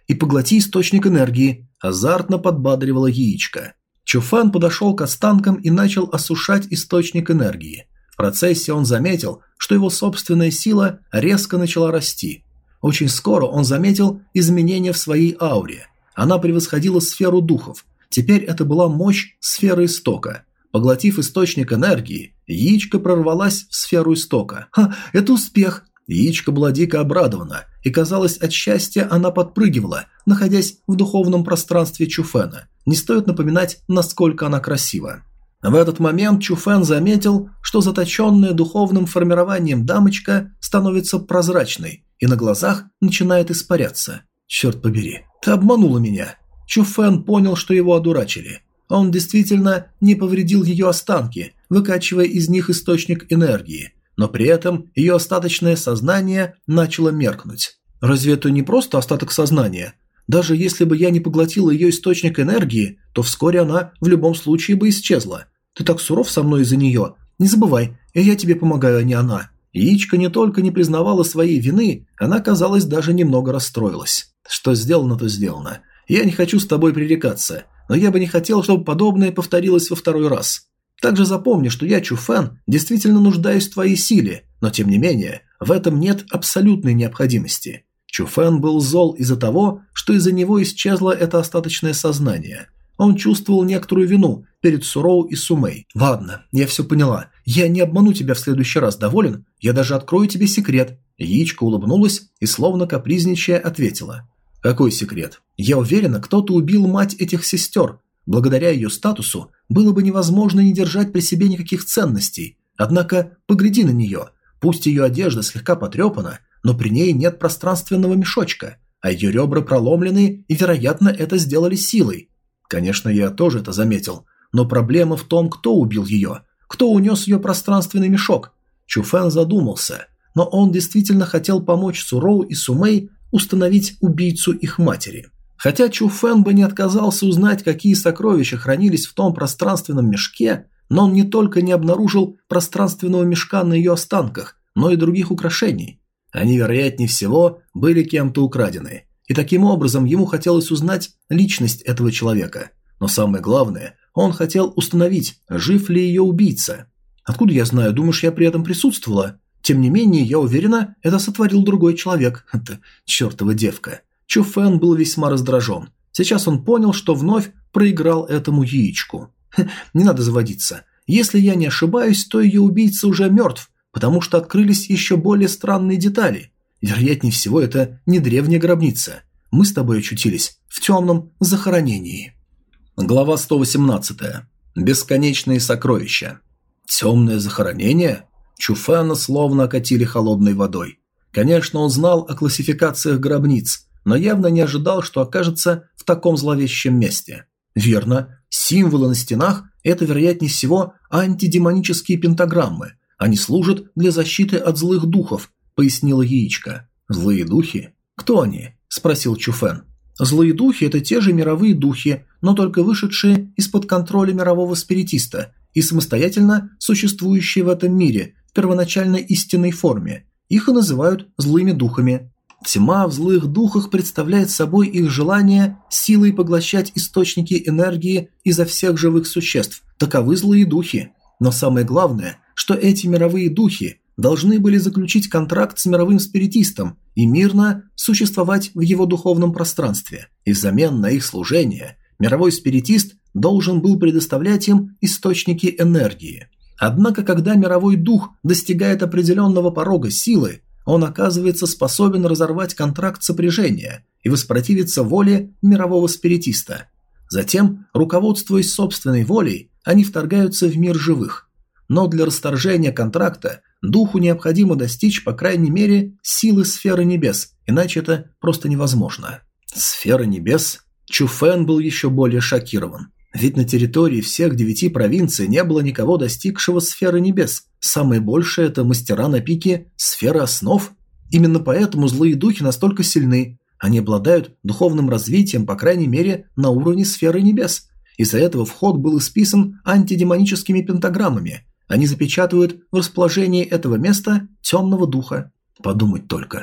и поглоти источник энергии», – азартно подбадривала яичко. Чуфэн подошел к останкам и начал осушать источник энергии. В процессе он заметил, что его собственная сила резко начала расти. Очень скоро он заметил изменения в своей ауре. Она превосходила сферу духов. Теперь это была мощь сферы истока. Поглотив источник энергии, яичко прорвалась в сферу истока. «Ха, это успех!» Яичко была дико обрадована, и, казалось, от счастья она подпрыгивала, находясь в духовном пространстве Чуфэна. Не стоит напоминать, насколько она красива. В этот момент Чуфэн заметил, что заточенная духовным формированием дамочка становится прозрачной и на глазах начинает испаряться. «Черт побери, ты обманула меня!» Чуфэн понял, что его одурачили. Он действительно не повредил ее останки, выкачивая из них источник энергии, но при этом ее остаточное сознание начало меркнуть. «Разве это не просто остаток сознания? Даже если бы я не поглотила ее источник энергии, то вскоре она в любом случае бы исчезла. Ты так суров со мной из-за нее. Не забывай, я тебе помогаю, а не она». Яичко не только не признавала своей вины, она, казалось, даже немного расстроилась. «Что сделано, то сделано. Я не хочу с тобой пререкаться, но я бы не хотел, чтобы подобное повторилось во второй раз. Также запомни, что я, Чуфэн, действительно нуждаюсь в твоей силе, но тем не менее, в этом нет абсолютной необходимости». Чуфэн был зол из-за того, что из-за него исчезло это остаточное сознание. Он чувствовал некоторую вину перед Суроу и Сумэй. «Ладно, я все поняла. Я не обману тебя в следующий раз, доволен? Я даже открою тебе секрет». Яичко улыбнулась и, словно капризничая, ответила. «Какой секрет? Я уверена, кто-то убил мать этих сестер. Благодаря ее статусу было бы невозможно не держать при себе никаких ценностей. Однако погляди на нее. Пусть ее одежда слегка потрепана, но при ней нет пространственного мешочка, а ее ребра проломлены, и, вероятно, это сделали силой. Конечно, я тоже это заметил, но проблема в том, кто убил ее, кто унес ее пространственный мешок». Чуфэн задумался, но он действительно хотел помочь Суроу и Сумэй установить убийцу их матери. Хотя Чуфэн бы не отказался узнать, какие сокровища хранились в том пространственном мешке, но он не только не обнаружил пространственного мешка на ее останках, но и других украшений. Они, вероятнее всего, были кем-то украдены. И таким образом ему хотелось узнать личность этого человека. Но самое главное, он хотел установить, жив ли ее убийца. «Откуда я знаю? Думаешь, я при этом присутствовала? Тем не менее, я уверена, это сотворил другой человек. Это чертова девка». Чуфэн был весьма раздражен. Сейчас он понял, что вновь проиграл этому яичку. «Не надо заводиться. Если я не ошибаюсь, то ее убийца уже мертв, потому что открылись еще более странные детали. Вероятнее всего, это не древняя гробница. Мы с тобой очутились в темном захоронении». Глава сто восемнадцатая. Бесконечные сокровища. Темное захоронение? Чуфэна словно окатили холодной водой. Конечно, он знал о классификациях гробниц, но явно не ожидал, что окажется в таком зловещем месте. Верно, символы на стенах – это, вероятнее всего, антидемонические пентаграммы. Они служат для защиты от злых духов, пояснила яичко. «Злые духи? Кто они?» – спросил Чуфэн. «Злые духи – это те же мировые духи, но только вышедшие из-под контроля мирового спиритиста и самостоятельно существующие в этом мире в первоначальной истинной форме. Их и называют злыми духами. Тьма в злых духах представляет собой их желание силой поглощать источники энергии изо всех живых существ. Таковы злые духи. Но самое главное, что эти мировые духи должны были заключить контракт с мировым спиритистом и мирно существовать в его духовном пространстве. И взамен на их служение мировой спиритист должен был предоставлять им источники энергии. Однако, когда мировой дух достигает определенного порога силы, он оказывается способен разорвать контракт сопряжения и воспротивиться воле мирового спиритиста. Затем, руководствуясь собственной волей, они вторгаются в мир живых. Но для расторжения контракта духу необходимо достичь, по крайней мере, силы сферы небес, иначе это просто невозможно. Сфера небес? Чуфэн был еще более шокирован. Ведь на территории всех девяти провинций не было никого, достигшего сферы небес. Самое большее – это мастера на пике сферы основ. Именно поэтому злые духи настолько сильны. Они обладают духовным развитием, по крайней мере, на уровне сферы небес. Из-за этого вход был исписан антидемоническими пентаграммами. Они запечатывают в расположении этого места темного духа. Подумать только.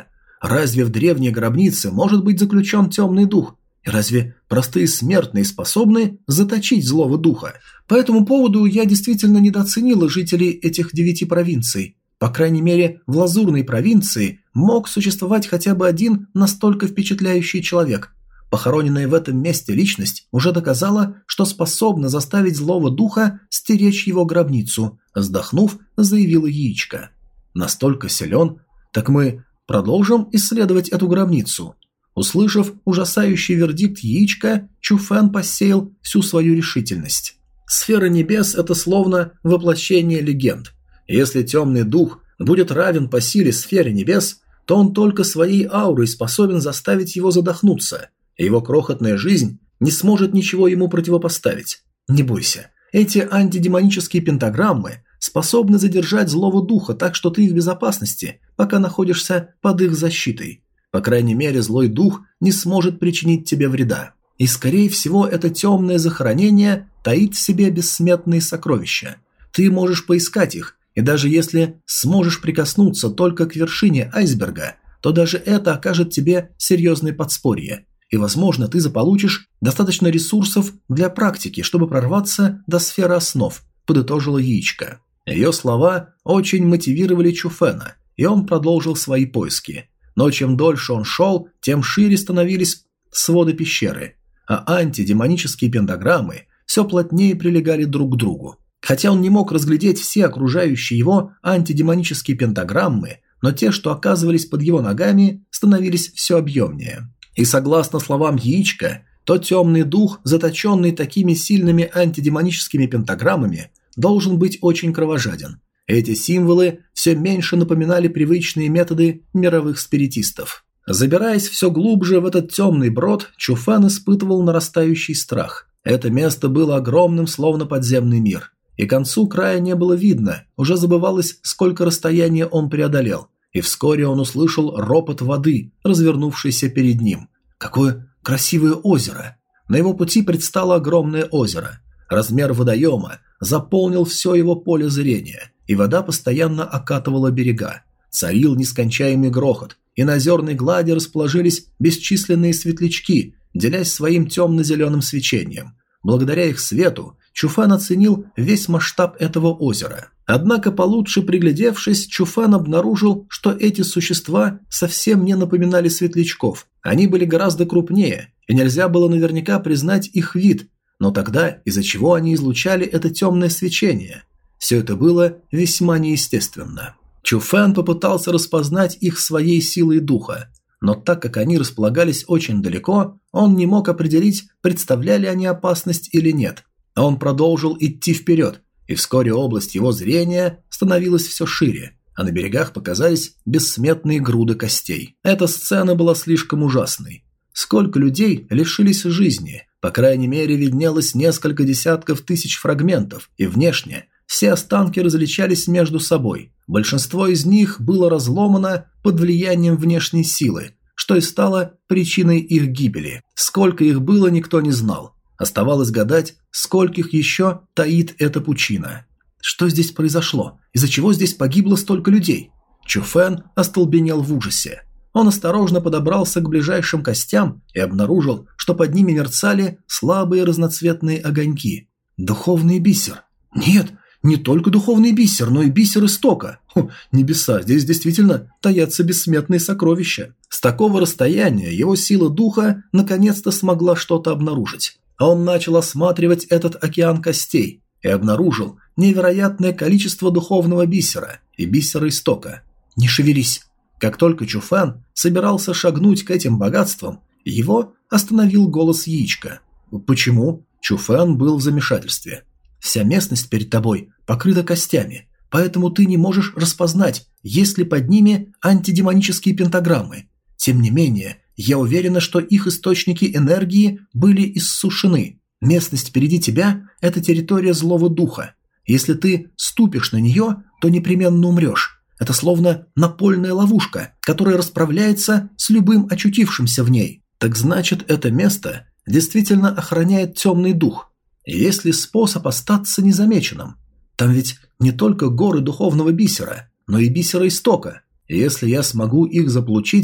Разве в древней гробнице может быть заключен темный дух? И разве простые смертные способны заточить злого духа? По этому поводу я действительно недооценила жителей этих девяти провинций. По крайней мере, в Лазурной провинции мог существовать хотя бы один настолько впечатляющий человек. Похороненная в этом месте личность уже доказала, что способна заставить злого духа стеречь его гробницу, вздохнув, заявила яичко. Настолько силен? Так мы продолжим исследовать эту гробницу. Услышав ужасающий вердикт яичка, Чуфэн посеял всю свою решительность. Сфера небес – это словно воплощение легенд. Если темный дух будет равен по силе сфере небес, то он только своей аурой способен заставить его задохнуться, и его крохотная жизнь не сможет ничего ему противопоставить. Не бойся, эти антидемонические пентаграммы способны задержать злого духа так, что ты в безопасности, пока находишься под их защитой. По крайней мере, злой дух не сможет причинить тебе вреда. И, скорее всего, это темное захоронение таит в себе бессмертные сокровища. Ты можешь поискать их, и даже если сможешь прикоснуться только к вершине айсберга, то даже это окажет тебе серьезное подспорье. И, возможно, ты заполучишь достаточно ресурсов для практики, чтобы прорваться до сферы основ, подытожила яичко. Ее слова очень мотивировали Чуфэна, и он продолжил свои поиски. Но чем дольше он шел, тем шире становились своды пещеры, а антидемонические пентаграммы все плотнее прилегали друг к другу. Хотя он не мог разглядеть все окружающие его антидемонические пентаграммы, но те, что оказывались под его ногами, становились все объемнее. И согласно словам яичка, то темный дух, заточенный такими сильными антидемоническими пентаграммами, должен быть очень кровожаден. Эти символы все меньше напоминали привычные методы мировых спиритистов. Забираясь все глубже в этот темный брод, Чуфэн испытывал нарастающий страх. Это место было огромным, словно подземный мир. И к концу края не было видно, уже забывалось, сколько расстояния он преодолел. И вскоре он услышал ропот воды, развернувшейся перед ним. Какое красивое озеро! На его пути предстало огромное озеро. Размер водоема заполнил все его поле зрения, и вода постоянно окатывала берега. Царил нескончаемый грохот, и на озерной глади расположились бесчисленные светлячки, делясь своим темно-зеленым свечением. Благодаря их свету Чуфэн оценил весь масштаб этого озера. Однако, получше приглядевшись, Чуфэн обнаружил, что эти существа совсем не напоминали светлячков. Они были гораздо крупнее, и нельзя было наверняка признать их вид, но тогда из-за чего они излучали это темное свечение? Все это было весьма неестественно. Чуфэн попытался распознать их своей силой духа, но так как они располагались очень далеко, он не мог определить, представляли они опасность или нет. Он продолжил идти вперед, и вскоре область его зрения становилась все шире, а на берегах показались бессмертные груды костей. Эта сцена была слишком ужасной. Сколько людей лишились жизни, по крайней мере виднелось несколько десятков тысяч фрагментов, и внешне все останки различались между собой. Большинство из них было разломано под влиянием внешней силы, что и стало причиной их гибели. Сколько их было, никто не знал. Оставалось гадать, скольких еще таит эта пучина. Что здесь произошло? Из-за чего здесь погибло столько людей? Чуфэн остолбенел в ужасе. Он осторожно подобрался к ближайшим костям и обнаружил, что под ними мерцали слабые разноцветные огоньки. Духовный бисер. Нет, не только духовный бисер, но и бисер истока. Хм, небеса, здесь действительно таятся бессмертные сокровища. С такого расстояния его сила духа наконец-то смогла что-то обнаружить. Он начал осматривать этот океан костей и обнаружил невероятное количество духовного бисера и бисера истока. Не шевелись. Как только Чуфэн собирался шагнуть к этим богатствам, его остановил голос яичка. Почему? Чуфэн был в замешательстве. Вся местность перед тобой покрыта костями, поэтому ты не можешь распознать, есть ли под ними антидемонические пентаграммы. Тем не менее, я уверена, что их источники энергии были иссушены. Местность впереди тебя – это территория злого духа. Если ты ступишь на нее, то непременно умрешь. Это словно напольная ловушка, которая расправляется с любым очутившимся в ней. Так значит, это место действительно охраняет темный дух. Есть ли способ остаться незамеченным? Там ведь не только горы духовного бисера, но и бисера истока. Если я смогу их заполучить,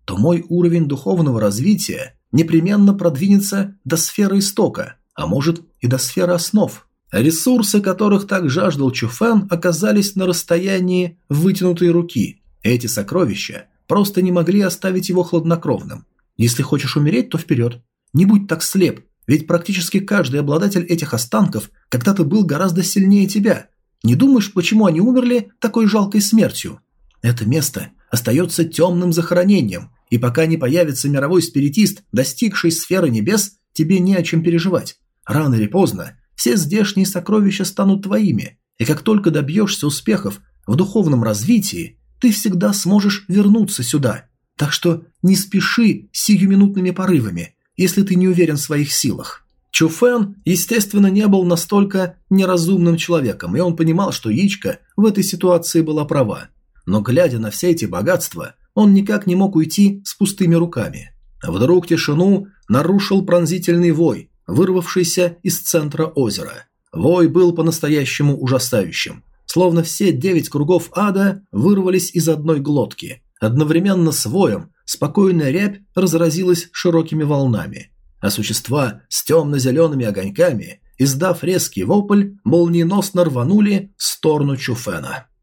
то мой уровень духовного развития непременно продвинется до сферы истока, а может и до сферы основ. Ресурсы, которых так жаждал Чуфэн, оказались на расстоянии вытянутой руки. Эти сокровища просто не могли оставить его хладнокровным. Если хочешь умереть, то вперед. Не будь так слеп, ведь практически каждый обладатель этих останков когда-то был гораздо сильнее тебя. Не думаешь, почему они умерли такой жалкой смертью? Это место остается темным захоронением, и пока не появится мировой спиритист, достигший сферы небес, тебе не о чем переживать. Рано или поздно все здешние сокровища станут твоими, и как только добьешься успехов в духовном развитии, ты всегда сможешь вернуться сюда. Так что не спеши сиюминутными порывами, если ты не уверен в своих силах. Чуфэн, естественно, не был настолько неразумным человеком, и он понимал, что Ичка в этой ситуации была права. Но глядя на все эти богатства, он никак не мог уйти с пустыми руками. Вдруг тишину нарушил пронзительный вой, вырвавшийся из центра озера. Вой был по-настоящему ужасающим, словно все девять кругов ада вырвались из одной глотки. Одновременно с воем спокойная рябь разразилась широкими волнами, а существа с темно-зелеными огоньками, издав резкий вопль, молниеносно рванули в сторону Чуфэна.